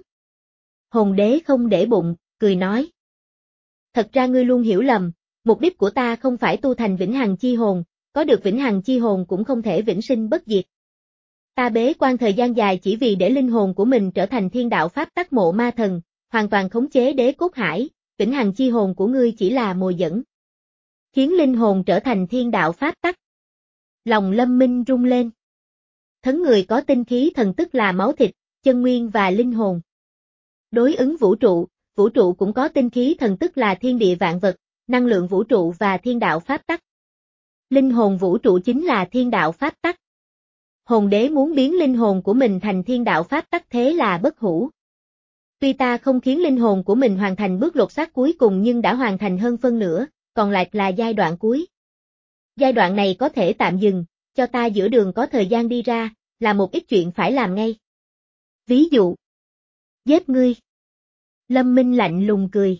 Hồn đế không để bụng, cười nói. Thật ra ngươi luôn hiểu lầm, mục đích của ta không phải tu thành vĩnh hằng chi hồn, có được vĩnh hằng chi hồn cũng không thể vĩnh sinh bất diệt. Ta bế quan thời gian dài chỉ vì để linh hồn của mình trở thành thiên đạo pháp tắc mộ ma thần, hoàn toàn khống chế đế cốt hải, vĩnh hằng chi hồn của ngươi chỉ là mồi dẫn. Khiến linh hồn trở thành thiên đạo pháp tắc. Lòng Lâm Minh rung lên. Thấn người có tinh khí thần tức là máu thịt, chân nguyên và linh hồn. Đối ứng vũ trụ, vũ trụ cũng có tinh khí thần tức là thiên địa vạn vật, năng lượng vũ trụ và thiên đạo pháp tắc. Linh hồn vũ trụ chính là thiên đạo pháp tắc. Hồn đế muốn biến linh hồn của mình thành thiên đạo pháp tắc thế là bất hủ. Tuy ta không khiến linh hồn của mình hoàn thành bước lột xác cuối cùng nhưng đã hoàn thành hơn phân nửa, còn lại là giai đoạn cuối. Giai đoạn này có thể tạm dừng, cho ta giữa đường có thời gian đi ra, là một ít chuyện phải làm ngay. Ví dụ, giết ngươi. Lâm Minh lạnh lùng cười.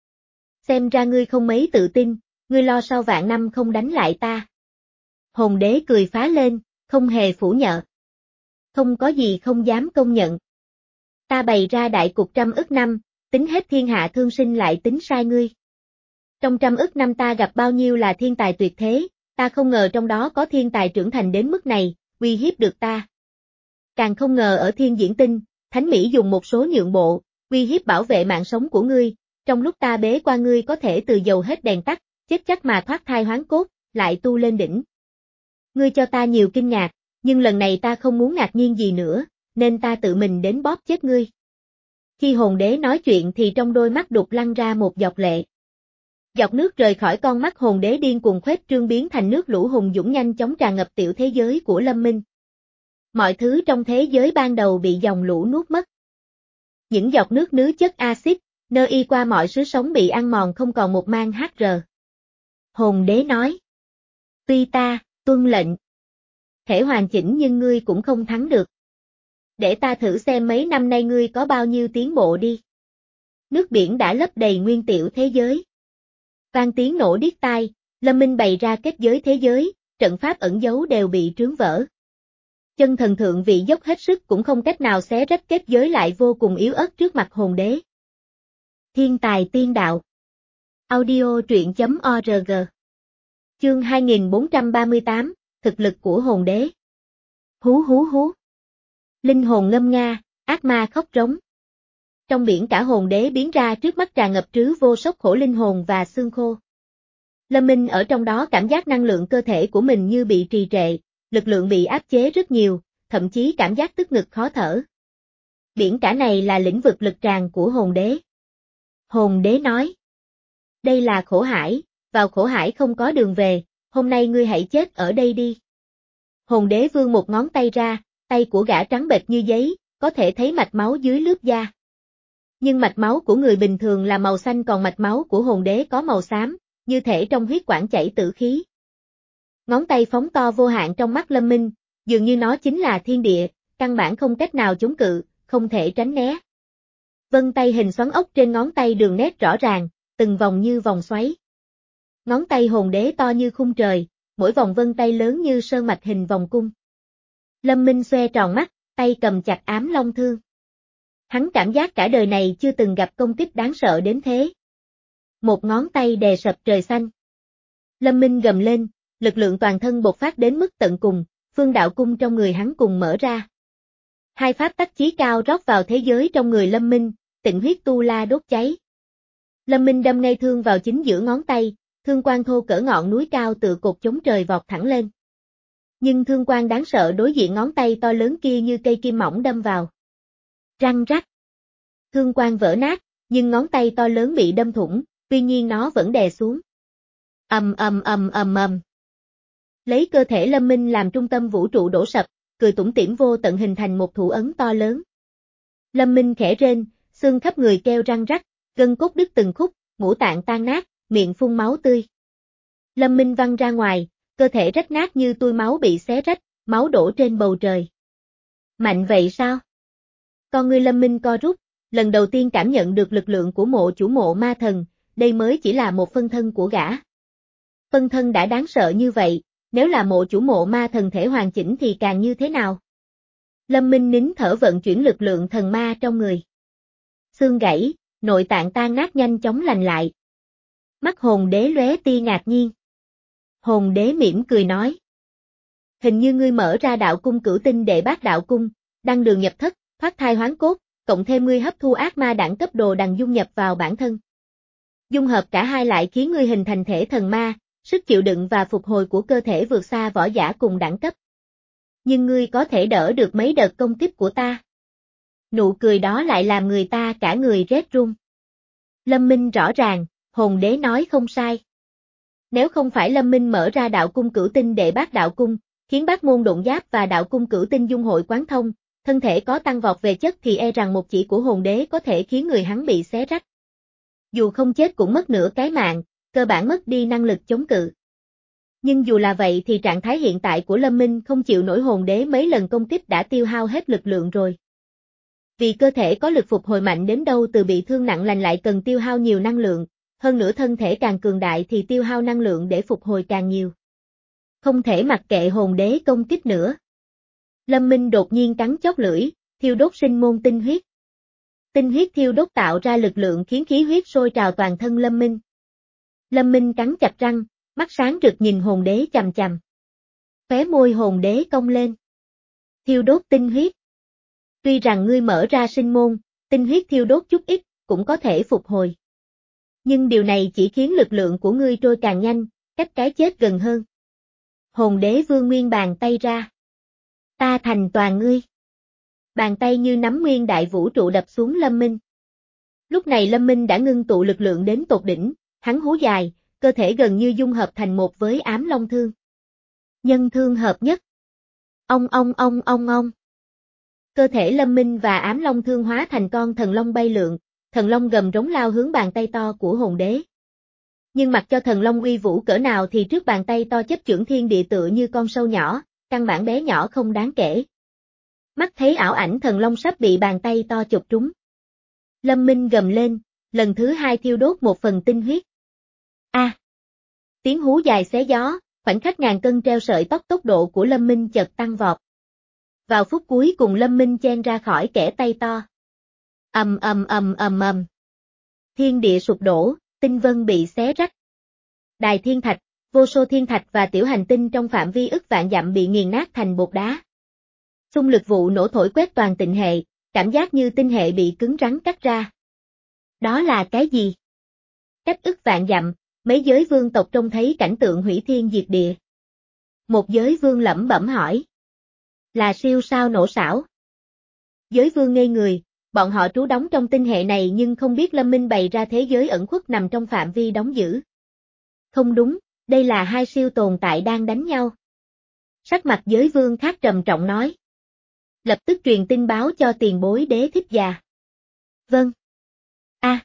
Xem ra ngươi không mấy tự tin, ngươi lo sau vạn năm không đánh lại ta. Hồn đế cười phá lên, không hề phủ nhận. Không có gì không dám công nhận. Ta bày ra đại cục trăm ức năm, tính hết thiên hạ thương sinh lại tính sai ngươi. Trong trăm ức năm ta gặp bao nhiêu là thiên tài tuyệt thế, ta không ngờ trong đó có thiên tài trưởng thành đến mức này, uy hiếp được ta. Càng không ngờ ở thiên diễn tinh, Thánh Mỹ dùng một số nhượng bộ, uy hiếp bảo vệ mạng sống của ngươi, trong lúc ta bế qua ngươi có thể từ dầu hết đèn tắt, chết chắc mà thoát thai hoán cốt, lại tu lên đỉnh. Ngươi cho ta nhiều kinh ngạc, nhưng lần này ta không muốn ngạc nhiên gì nữa, nên ta tự mình đến bóp chết ngươi. Khi hồn đế nói chuyện thì trong đôi mắt đục lăn ra một giọt lệ. Giọt nước rời khỏi con mắt hồn đế điên cuồng khuếch trương biến thành nước lũ hùng dũng nhanh chóng tràn ngập tiểu thế giới của Lâm Minh. Mọi thứ trong thế giới ban đầu bị dòng lũ nuốt mất. Những giọt nước nứa chất axit, nơi y qua mọi xứ sống bị ăn mòn không còn một mang hát rờ. Hồn đế nói. Tuy ta, tuân lệnh. Thể hoàn chỉnh nhưng ngươi cũng không thắng được. Để ta thử xem mấy năm nay ngươi có bao nhiêu tiến bộ đi. Nước biển đã lấp đầy nguyên tiểu thế giới. Vang tiếng nổ điếc tai, Lâm Minh bày ra kết giới thế giới, trận pháp ẩn giấu đều bị trướng vỡ. Chân thần thượng vị dốc hết sức cũng không cách nào xé rách kết giới lại vô cùng yếu ớt trước mặt hồn đế. Thiên tài tiên đạo. Audio truyện chấm org. Chương hai nghìn bốn trăm ba mươi tám, thực lực của hồn đế. Hú hú hú. Linh hồn ngâm nga, ác ma khóc rống. Trong biển cả hồn đế biến ra trước mắt tràn ngập trứ vô sốc khổ linh hồn và xương khô. Lâm Minh ở trong đó cảm giác năng lượng cơ thể của mình như bị trì trệ, lực lượng bị áp chế rất nhiều, thậm chí cảm giác tức ngực khó thở. Biển cả này là lĩnh vực lực tràn của hồn đế. Hồn đế nói. Đây là khổ hải, vào khổ hải không có đường về, hôm nay ngươi hãy chết ở đây đi. Hồn đế vươn một ngón tay ra, tay của gã trắng bệch như giấy, có thể thấy mạch máu dưới lớp da. Nhưng mạch máu của người bình thường là màu xanh còn mạch máu của hồn đế có màu xám, như thể trong huyết quản chảy tử khí. Ngón tay phóng to vô hạn trong mắt Lâm Minh, dường như nó chính là thiên địa, căn bản không cách nào chống cự, không thể tránh né. Vân tay hình xoắn ốc trên ngón tay đường nét rõ ràng, từng vòng như vòng xoáy. Ngón tay hồn đế to như khung trời, mỗi vòng vân tay lớn như sơn mạch hình vòng cung. Lâm Minh xoe tròn mắt, tay cầm chặt ám long thương. Hắn cảm giác cả đời này chưa từng gặp công kích đáng sợ đến thế. Một ngón tay đè sập trời xanh. Lâm Minh gầm lên, lực lượng toàn thân bộc phát đến mức tận cùng, phương đạo cung trong người hắn cùng mở ra. Hai pháp tắc chí cao rót vào thế giới trong người Lâm Minh, tịnh huyết tu la đốt cháy. Lâm Minh đâm ngay thương vào chính giữa ngón tay, thương quang thô cỡ ngọn núi cao tự cột chống trời vọt thẳng lên. Nhưng thương quang đáng sợ đối diện ngón tay to lớn kia như cây kim mỏng đâm vào. Răng rắc. Thương quang vỡ nát, nhưng ngón tay to lớn bị đâm thủng, tuy nhiên nó vẫn đè xuống. Ầm ầm ầm ầm ầm. Lấy cơ thể Lâm Minh làm trung tâm vũ trụ đổ sập, cười tủm tỉm vô tận hình thành một thủ ấn to lớn. Lâm Minh khẽ rên, xương khắp người kêu răng rắc, gân cốt đứt từng khúc, ngũ tạng tan nát, miệng phun máu tươi. Lâm Minh văng ra ngoài, cơ thể rách nát như tua máu bị xé rách, máu đổ trên bầu trời. Mạnh vậy sao? Con ngươi Lâm Minh co rút, lần đầu tiên cảm nhận được lực lượng của mộ chủ mộ ma thần, đây mới chỉ là một phân thân của gã. Phân thân đã đáng sợ như vậy, nếu là mộ chủ mộ ma thần thể hoàn chỉnh thì càng như thế nào? Lâm Minh nín thở vận chuyển lực lượng thần ma trong người. Xương gãy, nội tạng tan nát nhanh chóng lành lại. Mắt hồn đế lóe tia ngạc nhiên. Hồn đế mỉm cười nói. Hình như ngươi mở ra đạo cung cửu tinh đệ bát đạo cung, đăng đường nhập thất, thoát thai hoán cốt, cộng thêm ngươi hấp thu ác ma đẳng cấp đồ đằng dung nhập vào bản thân. Dung hợp cả hai lại khiến ngươi hình thành thể thần ma, sức chịu đựng và phục hồi của cơ thể vượt xa võ giả cùng đẳng cấp. Nhưng ngươi có thể đỡ được mấy đợt công kích của ta. Nụ cười đó lại làm người ta cả người rét run. Lâm Minh rõ ràng, hồn đế nói không sai. Nếu không phải Lâm Minh mở ra đạo cung cửu tinh đệ bát đạo cung, khiến bát môn độn giáp và đạo cung cửu tinh dung hội quán thông, thân thể có tăng vọt về chất thì e rằng một chỉ của hồn đế có thể khiến người hắn bị xé rách. Dù không chết cũng mất nửa cái mạng, cơ bản mất đi năng lực chống cự. Nhưng dù là vậy thì trạng thái hiện tại của Lâm Minh không chịu nổi hồn đế mấy lần công kích đã tiêu hao hết lực lượng rồi. Vì cơ thể có lực phục hồi mạnh đến đâu từ bị thương nặng lành lại cần tiêu hao nhiều năng lượng, hơn nữa thân thể càng cường đại thì tiêu hao năng lượng để phục hồi càng nhiều. Không thể mặc kệ hồn đế công kích nữa. Lâm Minh đột nhiên cắn chót lưỡi, thiêu đốt sinh môn tinh huyết. Tinh huyết thiêu đốt tạo ra lực lượng khiến khí huyết sôi trào toàn thân Lâm Minh. Lâm Minh cắn chặt răng, mắt sáng rực nhìn hồn đế chằm chằm. Khóe môi hồn đế cong lên. Thiêu đốt tinh huyết. Tuy rằng ngươi mở ra sinh môn, tinh huyết thiêu đốt chút ít, cũng có thể phục hồi. Nhưng điều này chỉ khiến lực lượng của ngươi trôi càng nhanh, cách cái chết gần hơn. Hồn đế vương nguyên bàn tay ra. Ta thành toàn ngươi. Bàn tay như nắm nguyên đại vũ trụ đập xuống Lâm Minh. Lúc này Lâm Minh đã ngưng tụ lực lượng đến tột đỉnh, hắn hú dài, cơ thể gần như dung hợp thành một với ám long thương. Nhân thương hợp nhất. Ong ong ong ong ong. Cơ thể Lâm Minh và ám long thương hóa thành con thần long bay lượn, thần long gầm rống lao hướng bàn tay to của hồn đế. Nhưng mặc cho thần long uy vũ cỡ nào thì trước bàn tay to chấp chưởng thiên địa tựa như con sâu nhỏ, căn bản bé nhỏ không đáng kể. Mắt thấy ảo ảnh thần long sắp bị bàn tay to chụp trúng. Lâm Minh gầm lên, lần thứ hai thiêu đốt một phần tinh huyết. A! À. Tiếng hú dài xé gió, khoảnh khắc ngàn cân treo sợi tóc tốc độ của Lâm Minh chợt tăng vọt. Vào phút cuối cùng Lâm Minh chen ra khỏi kẽ tay to. Ầm ầm ầm ầm ầm. Thiên địa sụp đổ, tinh vân bị xé rách. Đài thiên thạch, vô số thiên thạch và tiểu hành tinh trong phạm vi ức vạn dặm bị nghiền nát thành bột đá. Xung lực vụ nổ thổi quét toàn tịnh hệ, cảm giác như tinh hệ bị cứng rắn cắt ra. Đó là cái gì? Cách ức vạn dặm, mấy giới vương tộc trông thấy cảnh tượng hủy thiên diệt địa. Một giới vương lẩm bẩm hỏi. Là siêu sao nổ xảo. Giới vương ngây người, bọn họ trú đóng trong tinh hệ này nhưng không biết Lâm Minh bày ra thế giới ẩn khuất nằm trong phạm vi đóng giữ. Không đúng, đây là hai siêu tồn tại đang đánh nhau. Sắc mặt giới vương khác trầm trọng nói. Lập tức truyền tin báo cho tiền bối đế thích già. Vâng. A. À.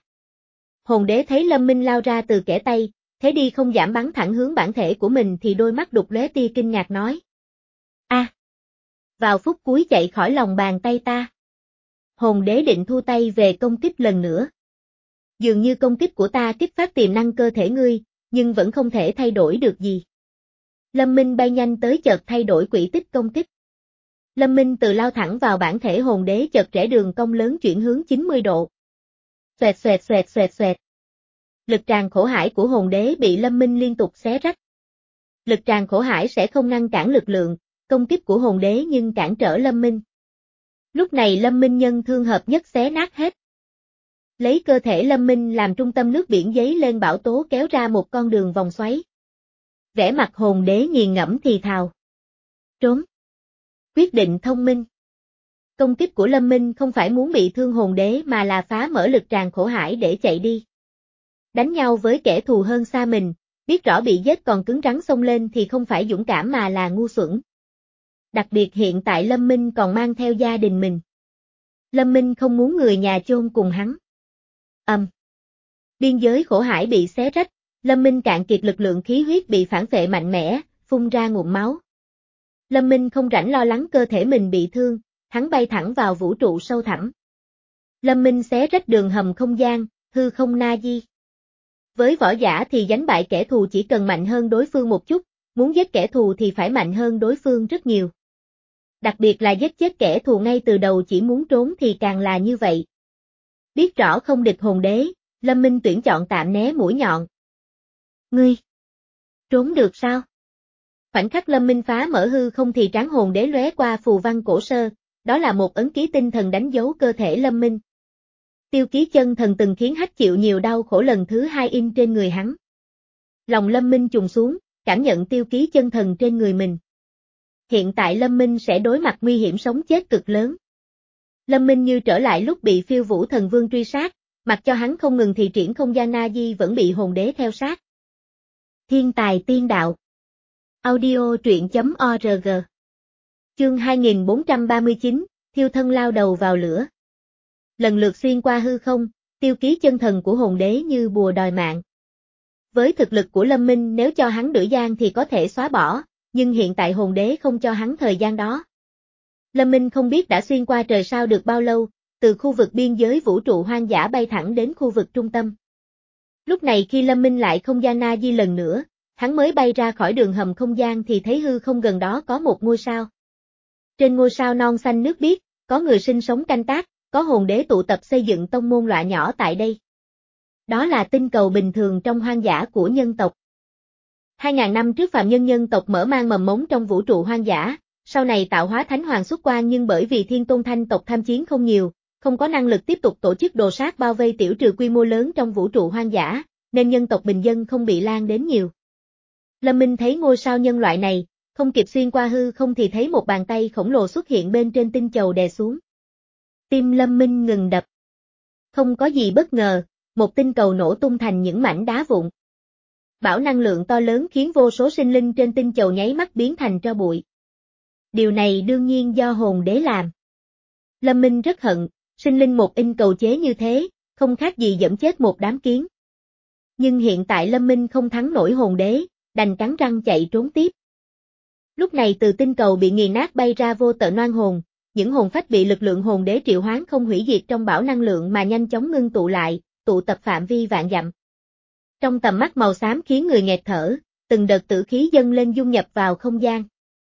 Hồn đế thấy Lâm Minh lao ra từ kẽ tay, thế đi không giảm bắn thẳng hướng bản thể của mình thì đôi mắt đục lóe tia kinh ngạc nói. A. À. Vào phút cuối chạy khỏi lòng bàn tay ta. Hồn đế định thu tay về công kích lần nữa. Dường như công kích của ta kích phát tiềm năng cơ thể ngươi, nhưng vẫn không thể thay đổi được gì. Lâm Minh bay nhanh tới chợt thay đổi quỹ tích công kích. Lâm Minh từ lao thẳng vào bản thể hồn đế chợt rẽ đường cong lớn chuyển hướng chín mươi độ. Xoẹt xoẹt xoẹt xoẹt xoẹt. Lực tràn khổ hải của hồn đế bị Lâm Minh liên tục xé rách. Lực tràn khổ hải sẽ không ngăn cản lực lượng, công kích của hồn đế nhưng cản trở Lâm Minh. Lúc này Lâm Minh nhân thương hợp nhất xé nát hết. Lấy cơ thể Lâm Minh làm trung tâm nước biển giấy lên bão tố kéo ra một con đường vòng xoáy. Vẻ mặt hồn đế nghiền ngẫm thì thào. Trốn. Quyết định thông minh. Công kích của Lâm Minh không phải muốn bị thương hồn đế mà là phá mở lực tràn khổ hải để chạy đi. Đánh nhau với kẻ thù hơn xa mình, biết rõ bị giết còn cứng rắn xông lên thì không phải dũng cảm mà là ngu xuẩn. Đặc biệt hiện tại Lâm Minh còn mang theo gia đình mình. Lâm Minh không muốn người nhà chôn cùng hắn. Ầm. Um. Biên giới khổ hải bị xé rách, Lâm Minh cạn kiệt lực lượng khí huyết bị phản phệ mạnh mẽ, phun ra ngụm máu. Lâm Minh không rảnh lo lắng cơ thể mình bị thương, hắn bay thẳng vào vũ trụ sâu thẳm. Lâm Minh xé rách đường hầm không gian, hư không na di. Với võ giả thì đánh bại kẻ thù chỉ cần mạnh hơn đối phương một chút, muốn giết kẻ thù thì phải mạnh hơn đối phương rất nhiều. Đặc biệt là giết chết kẻ thù ngay từ đầu chỉ muốn trốn thì càng là như vậy. Biết rõ không địch hồn đế, Lâm Minh tuyển chọn tạm né mũi nhọn. Ngươi! Trốn được sao? Khoảnh khắc Lâm Minh phá mở hư không thì trán hồn đế lóe qua phù văn cổ sơ, đó là một ấn ký tinh thần đánh dấu cơ thể Lâm Minh. Tiêu ký chân thần từng khiến Hách chịu nhiều đau khổ lần thứ hai in trên người hắn. Lòng Lâm Minh trùng xuống, cảm nhận tiêu ký chân thần trên người mình. Hiện tại Lâm Minh sẽ đối mặt nguy hiểm sống chết cực lớn. Lâm Minh như trở lại lúc bị phiêu vũ thần vương truy sát, mặc cho hắn không ngừng thì triển không gian na di vẫn bị hồn đế theo sát. Thiên tài tiên đạo. Audio truyện chấm org. Chương hai nghìn bốn trăm ba mươi chín, thiêu thân lao đầu vào lửa. Lần lượt xuyên qua hư không, tiêu ký chân thần của hồn đế như bùa đòi mạng. Với thực lực của Lâm Minh nếu cho hắn nửa gian thì có thể xóa bỏ, nhưng hiện tại hồn đế không cho hắn thời gian đó. Lâm Minh không biết đã xuyên qua trời sao được bao lâu, từ khu vực biên giới vũ trụ hoang dã bay thẳng đến khu vực trung tâm. Lúc này khi Lâm Minh lại không gian na di lần nữa, hắn mới bay ra khỏi đường hầm không gian thì thấy hư không gần đó có một ngôi sao. Trên ngôi sao non xanh nước biếc, có người sinh sống canh tác, có hồn đế tụ tập xây dựng tông môn loại nhỏ tại đây. Đó là tinh cầu bình thường trong hoang dã của nhân tộc. Hai ngàn năm trước phàm nhân nhân tộc mở mang mầm mống trong vũ trụ hoang dã, sau này tạo hóa thánh hoàng xuất quan nhưng bởi vì thiên tôn thanh tộc tham chiến không nhiều, không có năng lực tiếp tục tổ chức đồ sát bao vây tiểu trừ quy mô lớn trong vũ trụ hoang dã, nên nhân tộc bình dân không bị lan đến nhiều. Lâm Minh thấy ngôi sao nhân loại này, không kịp xuyên qua hư không thì thấy một bàn tay khổng lồ xuất hiện bên trên tinh cầu đè xuống. Tim Lâm Minh ngừng đập. Không có gì bất ngờ, một tinh cầu nổ tung thành những mảnh đá vụn. Bão năng lượng to lớn khiến vô số sinh linh trên tinh cầu nháy mắt biến thành tro bụi. Điều này đương nhiên do hồn đế làm. Lâm Minh rất hận, sinh linh một in cầu chế như thế, không khác gì giẫm chết một đám kiến. Nhưng hiện tại Lâm Minh không thắng nổi hồn đế, đành cắn răng chạy trốn tiếp. Lúc này từ tinh cầu bị nghiền nát bay ra vô tận oan hồn, những hồn phách bị lực lượng hồn đế triệu hoán không hủy diệt trong bão năng lượng mà nhanh chóng ngưng tụ lại, tụ tập phạm vi vạn dặm. Trong tầm mắt màu xám khiến người nghẹt thở, từng đợt tử khí dâng lên dung nhập vào không gian.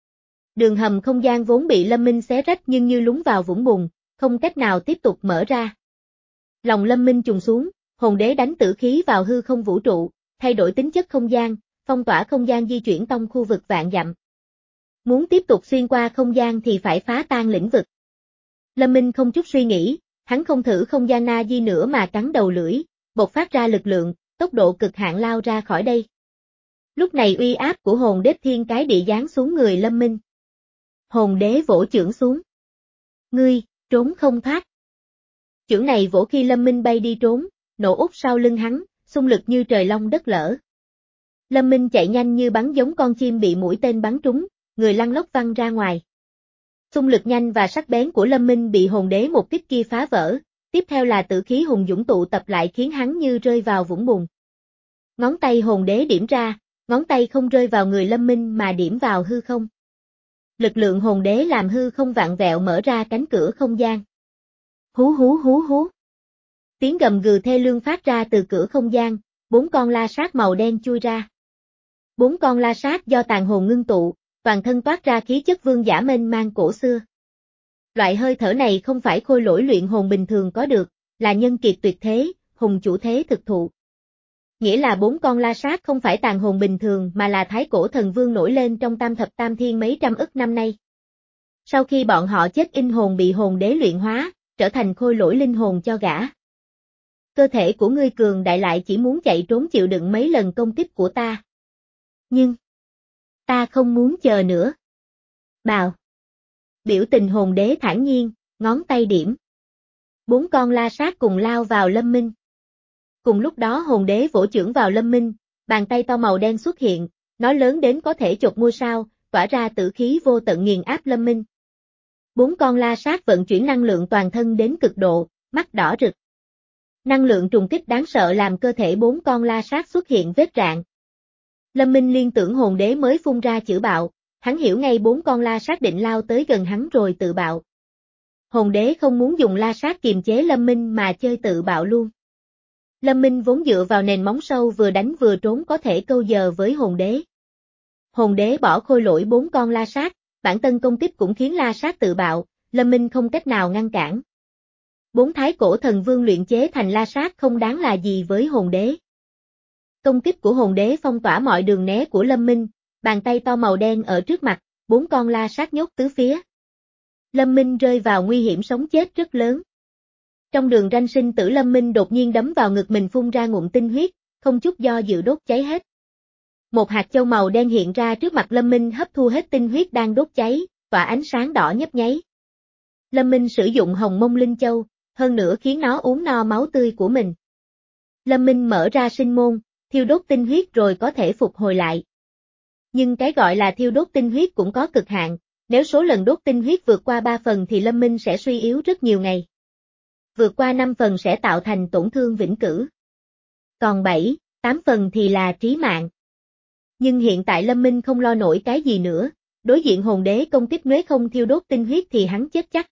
Đường hầm không gian vốn bị Lâm Minh xé rách nhưng như lún vào vũng bùn, không cách nào tiếp tục mở ra. Lòng Lâm Minh trùng xuống, hồn đế đánh tử khí vào hư không vũ trụ, thay đổi tính chất không gian, phong tỏa không gian di chuyển trong khu vực vạn dặm. Muốn tiếp tục xuyên qua không gian thì phải phá tan lĩnh vực. Lâm Minh không chút suy nghĩ, hắn không thử không gian na di nữa mà cắn đầu lưỡi, bộc phát ra lực lượng, tốc độ cực hạn lao ra khỏi đây. Lúc này uy áp của hồn đế thiên cái địa giáng xuống người Lâm Minh. Hồn đế vỗ chưởng xuống. Ngươi, trốn không thoát. Chưởng này vỗ khi Lâm Minh bay đi trốn, nổ út sau lưng hắn, xung lực như trời long đất lở. Lâm Minh chạy nhanh như bắn giống con chim bị mũi tên bắn trúng, người lăn lóc văng ra ngoài. Xung lực nhanh và sắc bén của Lâm Minh bị hồn đế một kích kia phá vỡ, tiếp theo là tử khí hùng dũng tụ tập lại khiến hắn như rơi vào vũng bùn. Ngón tay hồn đế điểm ra, ngón tay không rơi vào người Lâm Minh mà điểm vào hư không. Lực lượng hồn đế làm hư không vạn vẹo mở ra cánh cửa không gian. Hú hú hú hú. Tiếng gầm gừ thê lương phát ra từ cửa không gian, bốn con la sát màu đen chui ra. Bốn con la sát do tàn hồn ngưng tụ, toàn thân toát ra khí chất vương giả mênh mang cổ xưa. Loại hơi thở này không phải khôi lỗi luyện hồn bình thường có được, là nhân kiệt tuyệt thế, hùng chủ thế thực thụ. Nghĩa là bốn con la sát không phải tàn hồn bình thường mà là thái cổ thần vương nổi lên trong tam thập tam thiên mấy trăm ức năm nay. Sau khi bọn họ chết linh hồn bị hồn đế luyện hóa, trở thành khôi lỗi linh hồn cho gã. Cơ thể của ngươi cường đại lại chỉ muốn chạy trốn chịu đựng mấy lần công kích của ta. Nhưng, ta không muốn chờ nữa. Bào. Biểu tình hồn đế thản nhiên, ngón tay điểm. Bốn con la sát cùng lao vào Lâm Minh. Cùng lúc đó hồn đế vỗ chưởng vào Lâm Minh, bàn tay to màu đen xuất hiện, nó lớn đến có thể chột ngôi sao, tỏa ra tử khí vô tận nghiền áp Lâm Minh. Bốn con la sát vận chuyển năng lượng toàn thân đến cực độ, mắt đỏ rực. Năng lượng trùng kích đáng sợ làm cơ thể bốn con la sát xuất hiện vết rạn. Lâm Minh liên tưởng hồn đế mới phun ra chữ bạo, hắn hiểu ngay bốn con la sát định lao tới gần hắn rồi tự bạo. Hồn đế không muốn dùng la sát kiềm chế Lâm Minh mà chơi tự bạo luôn. Lâm Minh vốn dựa vào nền móng sâu vừa đánh vừa trốn có thể câu giờ với hồn đế. Hồn đế bỏ khôi lỗi bốn con la sát, bản thân công kích cũng khiến la sát tự bạo, Lâm Minh không cách nào ngăn cản. Bốn thái cổ thần vương luyện chế thành la sát không đáng là gì với hồn đế. Công kích của hồn đế phong tỏa mọi đường né của Lâm Minh, bàn tay to màu đen ở trước mặt, bốn con la sát nhốt tứ phía. Lâm Minh rơi vào nguy hiểm sống chết rất lớn. Trong đường ranh sinh tử Lâm Minh đột nhiên đấm vào ngực mình phun ra ngụm tinh huyết, không chút do dự đốt cháy hết. Một hạt châu màu đen hiện ra trước mặt Lâm Minh hấp thu hết tinh huyết đang đốt cháy, tỏa ánh sáng đỏ nhấp nháy. Lâm Minh sử dụng hồng mông linh châu, hơn nữa khiến nó uống no máu tươi của mình. Lâm Minh mở ra sinh môn, thiêu đốt tinh huyết rồi có thể phục hồi lại. Nhưng cái gọi là thiêu đốt tinh huyết cũng có cực hạn, nếu số lần đốt tinh huyết vượt qua ba phần thì Lâm Minh sẽ suy yếu rất nhiều ngày. Vượt qua năm phần sẽ tạo thành tổn thương vĩnh cửu. Còn bảy, tám phần thì là trí mạng. Nhưng hiện tại Lâm Minh không lo nổi cái gì nữa, đối diện hồn đế công kích nếu không thiêu đốt tinh huyết thì hắn chết chắc.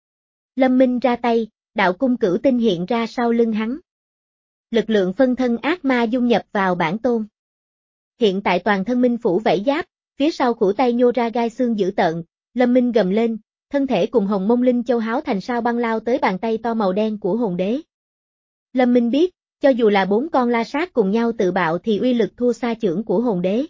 Lâm Minh ra tay, đạo cung cửu tinh hiện ra sau lưng hắn. Lực lượng phân thân ác ma dung nhập vào bản tôn. Hiện tại toàn thân Minh phủ vảy giáp, phía sau khuỷu tay nhô ra gai xương dữ tợn, Lâm Minh gầm lên, thân thể cùng hồng mông linh châu háo thành sao băng lao tới bàn tay to màu đen của hồn đế. Lâm Minh biết, cho dù là bốn con la sát cùng nhau tự bạo thì uy lực thua xa chưởng của hồn đế.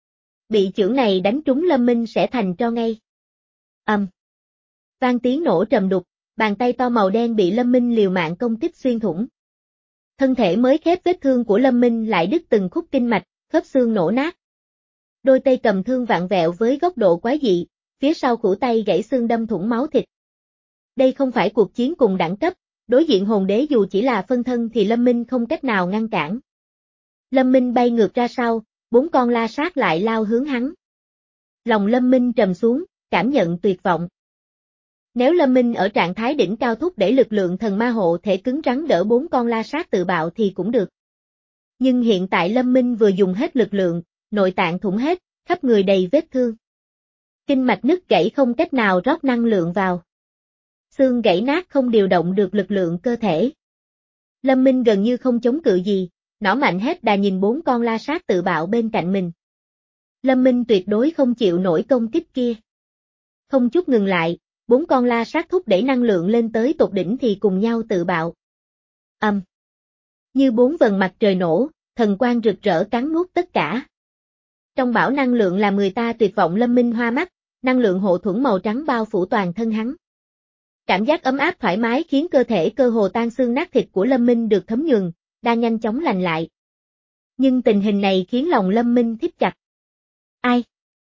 Bị chưởng này đánh trúng Lâm Minh sẽ thành tro ngay. Ầm. Um. Vang tiếng nổ trầm đục, bàn tay to màu đen bị Lâm Minh liều mạng công kích xuyên thủng. Thân thể mới khép vết thương của Lâm Minh lại đứt từng khúc kinh mạch, khớp xương nổ nát. Đôi tay cầm thương vặn vẹo với góc độ quái dị, phía sau khuỷu tay gãy xương đâm thủng máu thịt. Đây không phải cuộc chiến cùng đẳng cấp, đối diện hồn đế dù chỉ là phân thân thì Lâm Minh không cách nào ngăn cản. Lâm Minh bay ngược ra sau, bốn con la sát lại lao hướng hắn. Lòng Lâm Minh trầm xuống, cảm nhận tuyệt vọng. Nếu Lâm Minh ở trạng thái đỉnh cao thúc để lực lượng thần ma hộ thể cứng rắn đỡ bốn con la sát tự bạo thì cũng được. Nhưng hiện tại Lâm Minh vừa dùng hết lực lượng, nội tạng thủng hết, khắp người đầy vết thương. Kinh mạch nứt gãy không cách nào rót năng lượng vào. Xương gãy nát không điều động được lực lượng cơ thể. Lâm Minh gần như không chống cự gì, nỏ mạnh hết đà nhìn bốn con la sát tự bạo bên cạnh mình. Lâm Minh tuyệt đối không chịu nổi công kích kia. Không chút ngừng lại, bốn con la sát thúc đẩy năng lượng lên tới tột đỉnh thì cùng nhau tự bạo. Ầm. Um. Như bốn vầng mặt trời nổ, thần quang rực rỡ cắn nuốt tất cả. Trong bão năng lượng làm người ta tuyệt vọng Lâm Minh hoa mắt, năng lượng hộ thuẫn màu trắng bao phủ toàn thân hắn. Cảm giác ấm áp thoải mái khiến cơ thể cơ hồ tan xương nát thịt của Lâm Minh được thấm nhuần, đang nhanh chóng lành lại. Nhưng tình hình này khiến lòng Lâm Minh thít chặt. Ai?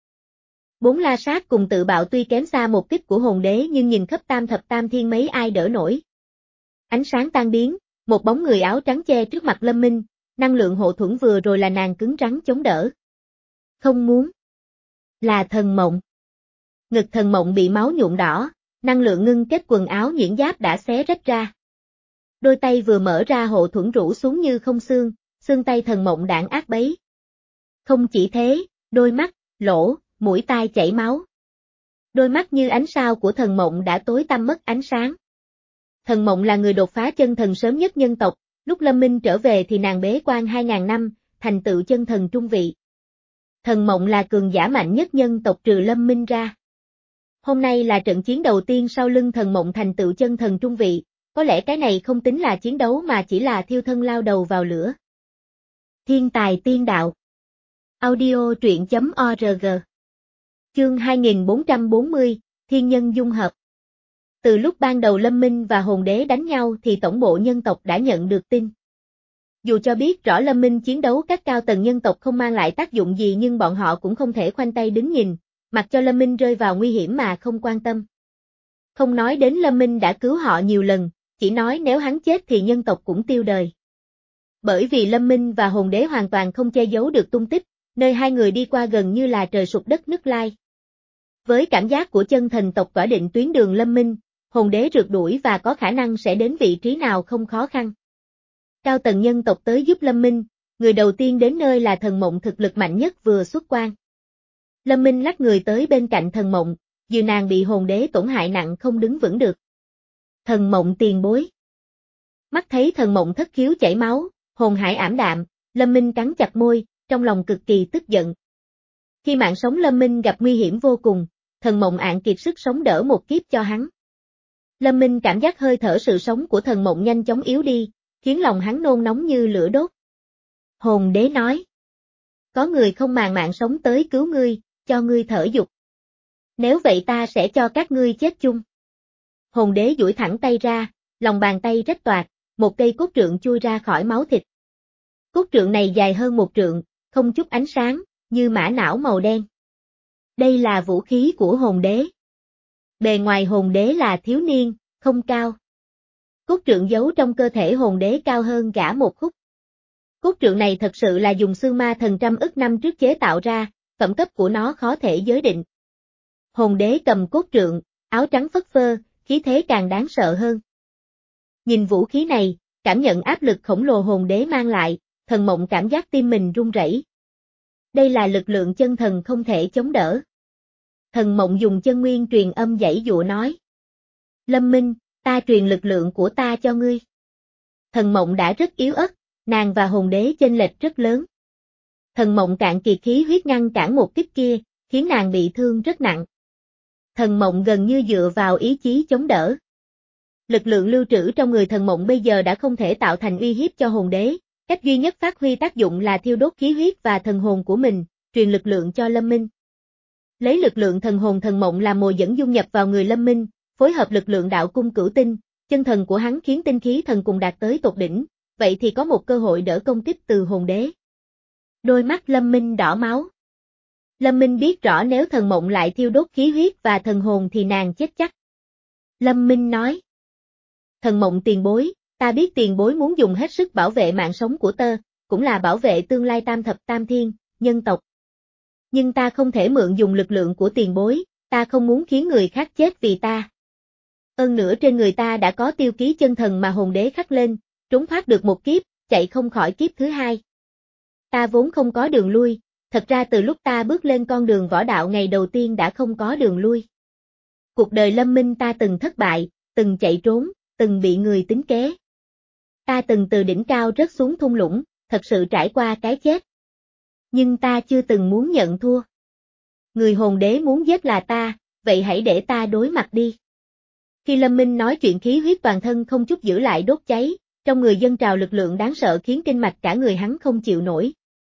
Bốn la sát cùng tự bạo tuy kém xa một kích của hồn đế nhưng nhìn khắp tam thập tam thiên mấy ai đỡ nổi. Ánh sáng tan biến, một bóng người áo trắng che trước mặt Lâm Minh, năng lượng hộ thuẫn vừa rồi là nàng cứng rắn chống đỡ. Không muốn. Là thần mộng. Ngực thần mộng bị máu nhuộm đỏ, năng lượng ngưng kết quần áo nhuyễn giáp đã xé rách ra. Đôi tay vừa mở ra hộ thuẫn rũ xuống như không xương, xương tay thần mộng đãng ác bấy. Không chỉ thế, đôi mắt, lỗ, mũi tai chảy máu. Đôi mắt như ánh sao của thần mộng đã tối tăm mất ánh sáng. Thần mộng là người đột phá chân thần sớm nhất nhân tộc, lúc Lâm Minh trở về thì nàng bế quan hai ngàn năm, thành tựu chân thần trung vị. Thần mộng là cường giả mạnh nhất nhân tộc trừ Lâm Minh ra. Hôm nay là trận chiến đầu tiên sau lưng thần mộng thành tựu chân thần trung vị, có lẽ cái này không tính là chiến đấu mà chỉ là thiêu thân lao đầu vào lửa. Thiên tài tiên đạo. Audio truyện chấm org. Chương hai nghìn bốn trăm bốn mươi, thiên nhân dung hợp. Từ lúc ban đầu Lâm Minh và hồn đế đánh nhau thì tổng bộ nhân tộc đã nhận được tin. Dù cho biết rõ Lâm Minh chiến đấu các cao tầng nhân tộc không mang lại tác dụng gì nhưng bọn họ cũng không thể khoanh tay đứng nhìn, mặc cho Lâm Minh rơi vào nguy hiểm mà không quan tâm. Không nói đến Lâm Minh đã cứu họ nhiều lần, chỉ nói nếu hắn chết thì nhân tộc cũng tiêu đời. Bởi vì Lâm Minh và hồn đế hoàn toàn không che giấu được tung tích, nơi hai người đi qua gần như là trời sụp đất nứt lai. Với cảm giác của chân thần tộc tỏa định tuyến đường Lâm Minh, hồn đế rượt đuổi và có khả năng sẽ đến vị trí nào không khó khăn. Cao tầng nhân tộc tới giúp Lâm Minh, người đầu tiên đến nơi là thần mộng thực lực mạnh nhất vừa xuất quan. Lâm Minh lắc người tới bên cạnh thần mộng, dìu nàng bị hồn đế tổn hại nặng không đứng vững được. Thần mộng tiền bối. Mắt thấy thần mộng thất khiếu chảy máu, hồn hải ảm đạm, Lâm Minh cắn chặt môi, trong lòng cực kỳ tức giận. Khi mạng sống Lâm Minh gặp nguy hiểm vô cùng, thần mộng ạn kiệt sức sống đỡ một kiếp cho hắn. Lâm Minh cảm giác hơi thở sự sống của thần mộng nhanh chóng yếu đi, khiến lòng hắn nôn nóng như lửa đốt. Hồn đế nói. Có người không màng mạng sống tới cứu ngươi, cho ngươi thở dục. Nếu vậy ta sẽ cho các ngươi chết chung. Hồn đế duỗi thẳng tay ra, lòng bàn tay rách toạc, một cây cốt trượng chui ra khỏi máu thịt. Cốt trượng này dài hơn một trượng, không chút ánh sáng, như mã não màu đen. Đây là vũ khí của hồn đế. Bề ngoài hồn đế là thiếu niên, không cao. Cốt trượng giấu trong cơ thể hồn đế cao hơn gã một khúc. Cốt trượng này thật sự là dùng xương ma thần trăm ức năm trước chế tạo ra, phẩm cấp của nó khó thể giới định. Hồn đế cầm cốt trượng, áo trắng phất phơ, khí thế càng đáng sợ hơn. Nhìn vũ khí này, cảm nhận áp lực khổng lồ hồn đế mang lại, thần mộng cảm giác tim mình run rẩy. Đây là lực lượng chân thần không thể chống đỡ. Thần mộng dùng chân nguyên truyền âm giãy dụa nói. Lâm Minh, ta truyền lực lượng của ta cho ngươi. Thần mộng đã rất yếu ớt, nàng và hồn đế chênh lệch rất lớn. Thần mộng cạn kiệt khí huyết ngăn cản một kích kia, khiến nàng bị thương rất nặng. Thần mộng gần như dựa vào ý chí chống đỡ. Lực lượng lưu trữ trong người thần mộng bây giờ đã không thể tạo thành uy hiếp cho hồn đế, cách duy nhất phát huy tác dụng là thiêu đốt khí huyết và thần hồn của mình, truyền lực lượng cho Lâm Minh. Lấy lực lượng thần hồn thần mộng làm mồi dẫn dung nhập vào người Lâm Minh, phối hợp lực lượng đạo cung cửu tinh, chân thần của hắn khiến tinh khí thần cùng đạt tới tột đỉnh, vậy thì có một cơ hội đỡ công kích từ hồn đế. Đôi mắt Lâm Minh đỏ máu. Lâm Minh biết rõ nếu thần mộng lại thiêu đốt khí huyết và thần hồn thì nàng chết chắc. Lâm Minh nói. Thần mộng tiền bối, ta biết tiền bối muốn dùng hết sức bảo vệ mạng sống của tơ, cũng là bảo vệ tương lai tam thập tam thiên, nhân tộc. Nhưng ta không thể mượn dùng lực lượng của tiền bối, ta không muốn khiến người khác chết vì ta. Hơn nữa trên người ta đã có tiêu ký chân thần mà hồn đế khắc lên, trốn thoát được một kiếp, chạy không khỏi kiếp thứ hai. Ta vốn không có đường lui, thật ra từ lúc ta bước lên con đường võ đạo ngày đầu tiên đã không có đường lui. Cuộc đời Lâm Minh ta từng thất bại, từng chạy trốn, từng bị người tính kế. Ta từng từ đỉnh cao rớt xuống thung lũng, thật sự trải qua cái chết. Nhưng ta chưa từng muốn nhận thua. Người hồn đế muốn giết là ta, vậy hãy để ta đối mặt đi. Khi Lâm Minh nói chuyện khí huyết toàn thân không chút giữ lại đốt cháy, trong người dâng trào lực lượng đáng sợ khiến kinh mạch cả người hắn không chịu nổi.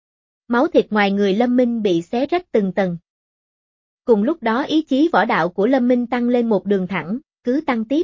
Máu thịt ngoài người Lâm Minh bị xé rách từng tầng. Cùng lúc đó ý chí võ đạo của Lâm Minh tăng lên một đường thẳng, cứ tăng tiếp.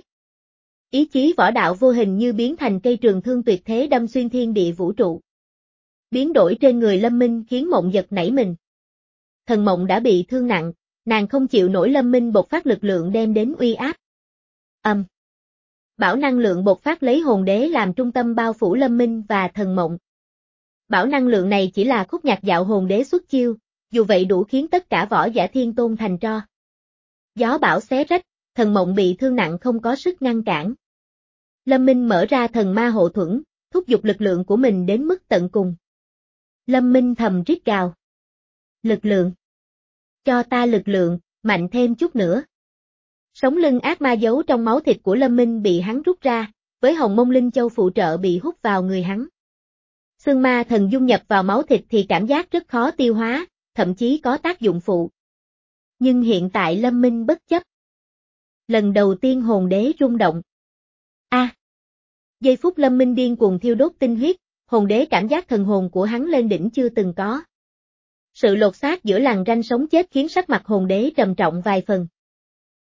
Ý chí võ đạo vô hình như biến thành cây trường thương tuyệt thế đâm xuyên thiên địa vũ trụ. Biến đổi trên người Lâm Minh khiến Mộng giật nảy mình. Thần Mộng đã bị thương nặng, nàng không chịu nổi Lâm Minh bộc phát lực lượng đem đến uy áp. Âm. Um. Bão năng lượng bộc phát lấy hồn đế làm trung tâm bao phủ Lâm Minh và Thần Mộng. Bão năng lượng này chỉ là khúc nhạc dạo hồn đế xuất chiêu, dù vậy đủ khiến tất cả võ giả thiên tôn thành tro. Gió bão xé rách, Thần Mộng bị thương nặng không có sức ngăn cản. Lâm Minh mở ra thần ma hộ thuẫn, thúc giục lực lượng của mình đến mức tận cùng. Lâm Minh thầm rít gào. Lực lượng. Cho ta lực lượng, mạnh thêm chút nữa. Sống lưng ác ma giấu trong máu thịt của Lâm Minh bị hắn rút ra, với hồng mông linh châu phụ trợ bị hút vào người hắn. Xương ma thần dung nhập vào máu thịt thì cảm giác rất khó tiêu hóa, thậm chí có tác dụng phụ. Nhưng hiện tại Lâm Minh bất chấp. Lần đầu tiên hồn đế rung động. A. À, giây phút Lâm Minh điên cuồng thiêu đốt tinh huyết, hồn đế cảm giác thần hồn của hắn lên đỉnh chưa từng có. Sự lột xác giữa lằn ranh sống chết khiến sắc mặt hồn đế trầm trọng vài phần.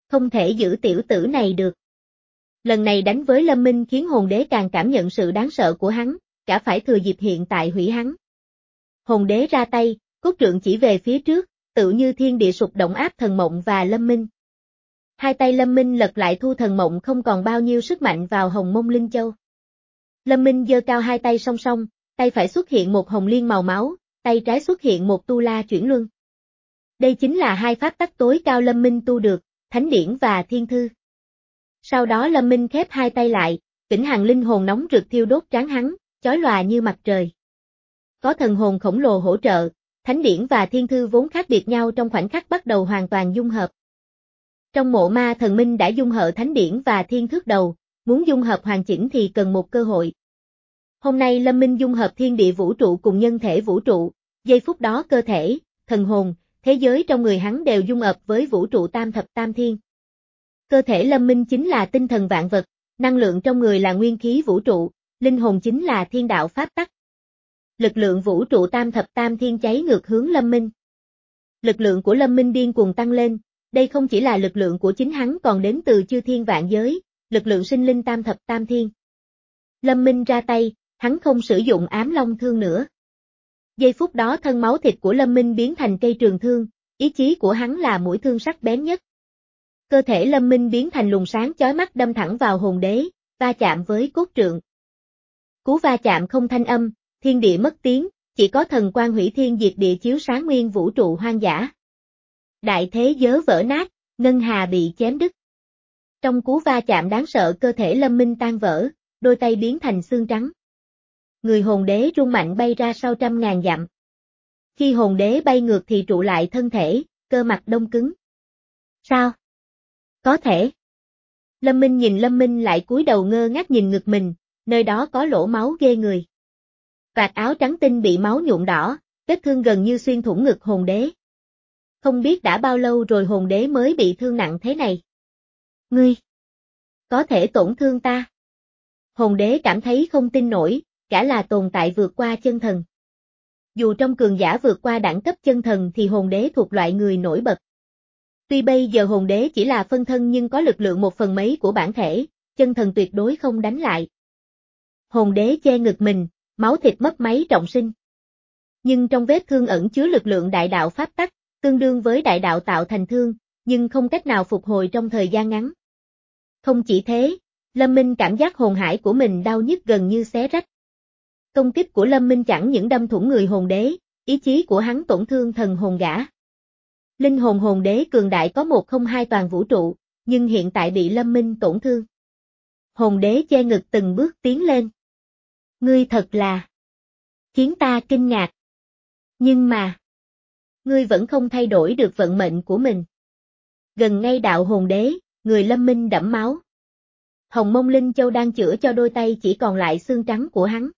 Không thể giữ tiểu tử này được. Lần này đánh với Lâm Minh khiến hồn đế càng cảm nhận sự đáng sợ của hắn, cả phải thừa dịp hiện tại hủy hắn. Hồn đế ra tay, cốt trượng chỉ về phía trước, tự như thiên địa sụp động áp Thần Mộng và Lâm Minh. Hai tay Lâm Minh lật lại thu Thần Mộng không còn bao nhiêu sức mạnh vào Hồng Mông Linh Châu. Lâm Minh giơ cao hai tay song song, tay phải xuất hiện một hồng liên màu máu, tay trái xuất hiện một tu la chuyển luân. Đây chính là hai pháp tắc tối cao Lâm Minh tu được, Thánh Điển và Thiên Thư. Sau đó Lâm Minh khép hai tay lại, vĩnh hằng linh hồn nóng rực thiêu đốt trán hắn, chói lòa như mặt trời. Có thần hồn khổng lồ hỗ trợ, Thánh Điển và Thiên Thư vốn khác biệt nhau trong khoảnh khắc bắt đầu hoàn toàn dung hợp. Trong mộ ma thần minh đã dung hợp Thánh Điển và Thiên Thước đầu, muốn dung hợp hoàn chỉnh thì cần một cơ hội. Hôm nay Lâm Minh dung hợp thiên địa vũ trụ cùng nhân thể vũ trụ, giây phút đó cơ thể, thần hồn, thế giới trong người hắn đều dung hợp với vũ trụ tam thập tam thiên. Cơ thể Lâm Minh chính là tinh thần vạn vật, năng lượng trong người là nguyên khí vũ trụ, linh hồn chính là thiên đạo pháp tắc. Lực lượng vũ trụ tam thập tam thiên cháy ngược hướng Lâm Minh. Lực lượng của Lâm Minh điên cuồng tăng lên, đây không chỉ là lực lượng của chính hắn còn đến từ chư thiên vạn giới, lực lượng sinh linh tam thập tam thiên. Lâm Minh ra tay, hắn không sử dụng ám long thương nữa. Giây phút đó thân máu thịt của Lâm Minh biến thành cây trường thương, ý chí của hắn là mũi thương sắc bén nhất. Cơ thể Lâm Minh biến thành luồng sáng chói mắt đâm thẳng vào hồn đế, va chạm với cốt trượng. Cú va chạm không thanh âm, thiên địa mất tiếng, chỉ có thần quang hủy thiên diệt địa chiếu sáng nguyên vũ trụ hoang dã. Đại thế giới vỡ nát, ngân hà bị chém đứt. Trong cú va chạm đáng sợ cơ thể Lâm Minh tan vỡ, đôi tay biến thành xương trắng. Người hồn đế rung mạnh bay ra sau trăm ngàn dặm. Khi hồn đế bay ngược thì trụ lại thân thể, cơ mặt đông cứng. Sao? Có thể. Lâm Minh nhìn Lâm Minh lại cúi đầu ngơ ngác nhìn ngực mình, nơi đó có lỗ máu ghê người. Vạt áo trắng tinh bị máu nhuộm đỏ, vết thương gần như xuyên thủng ngực hồn đế. Không biết đã bao lâu rồi hồn đế mới bị thương nặng thế này. Ngươi! Có thể tổn thương ta. Hồn đế cảm thấy không tin nổi, cả là tồn tại vượt qua chân thần. Dù trong cường giả vượt qua đẳng cấp chân thần thì hồn đế thuộc loại người nổi bật. Tuy bây giờ hồn đế chỉ là phân thân nhưng có lực lượng một phần mấy của bản thể, chân thần tuyệt đối không đánh lại. Hồn đế che ngực mình, máu thịt mất máy trọng sinh. Nhưng trong vết thương ẩn chứa lực lượng đại đạo pháp tắc, tương đương với đại đạo tạo thành thương, nhưng không cách nào phục hồi trong thời gian ngắn. Không chỉ thế, Lâm Minh cảm giác hồn hải của mình đau nhức gần như xé rách. Công kích của Lâm Minh chẳng những đâm thủng người hồn đế, ý chí của hắn tổn thương thần hồn gã. Linh hồn hồn đế cường đại có một không hai toàn vũ trụ, nhưng hiện tại bị Lâm Minh tổn thương. Hồn đế che ngực từng bước tiến lên. Ngươi thật là khiến ta kinh ngạc. Nhưng mà, ngươi vẫn không thay đổi được vận mệnh của mình. Gần ngay đạo hồn đế, người Lâm Minh đẫm máu. Hồng Mông Linh Châu đang chữa cho đôi tay chỉ còn lại xương trắng của hắn.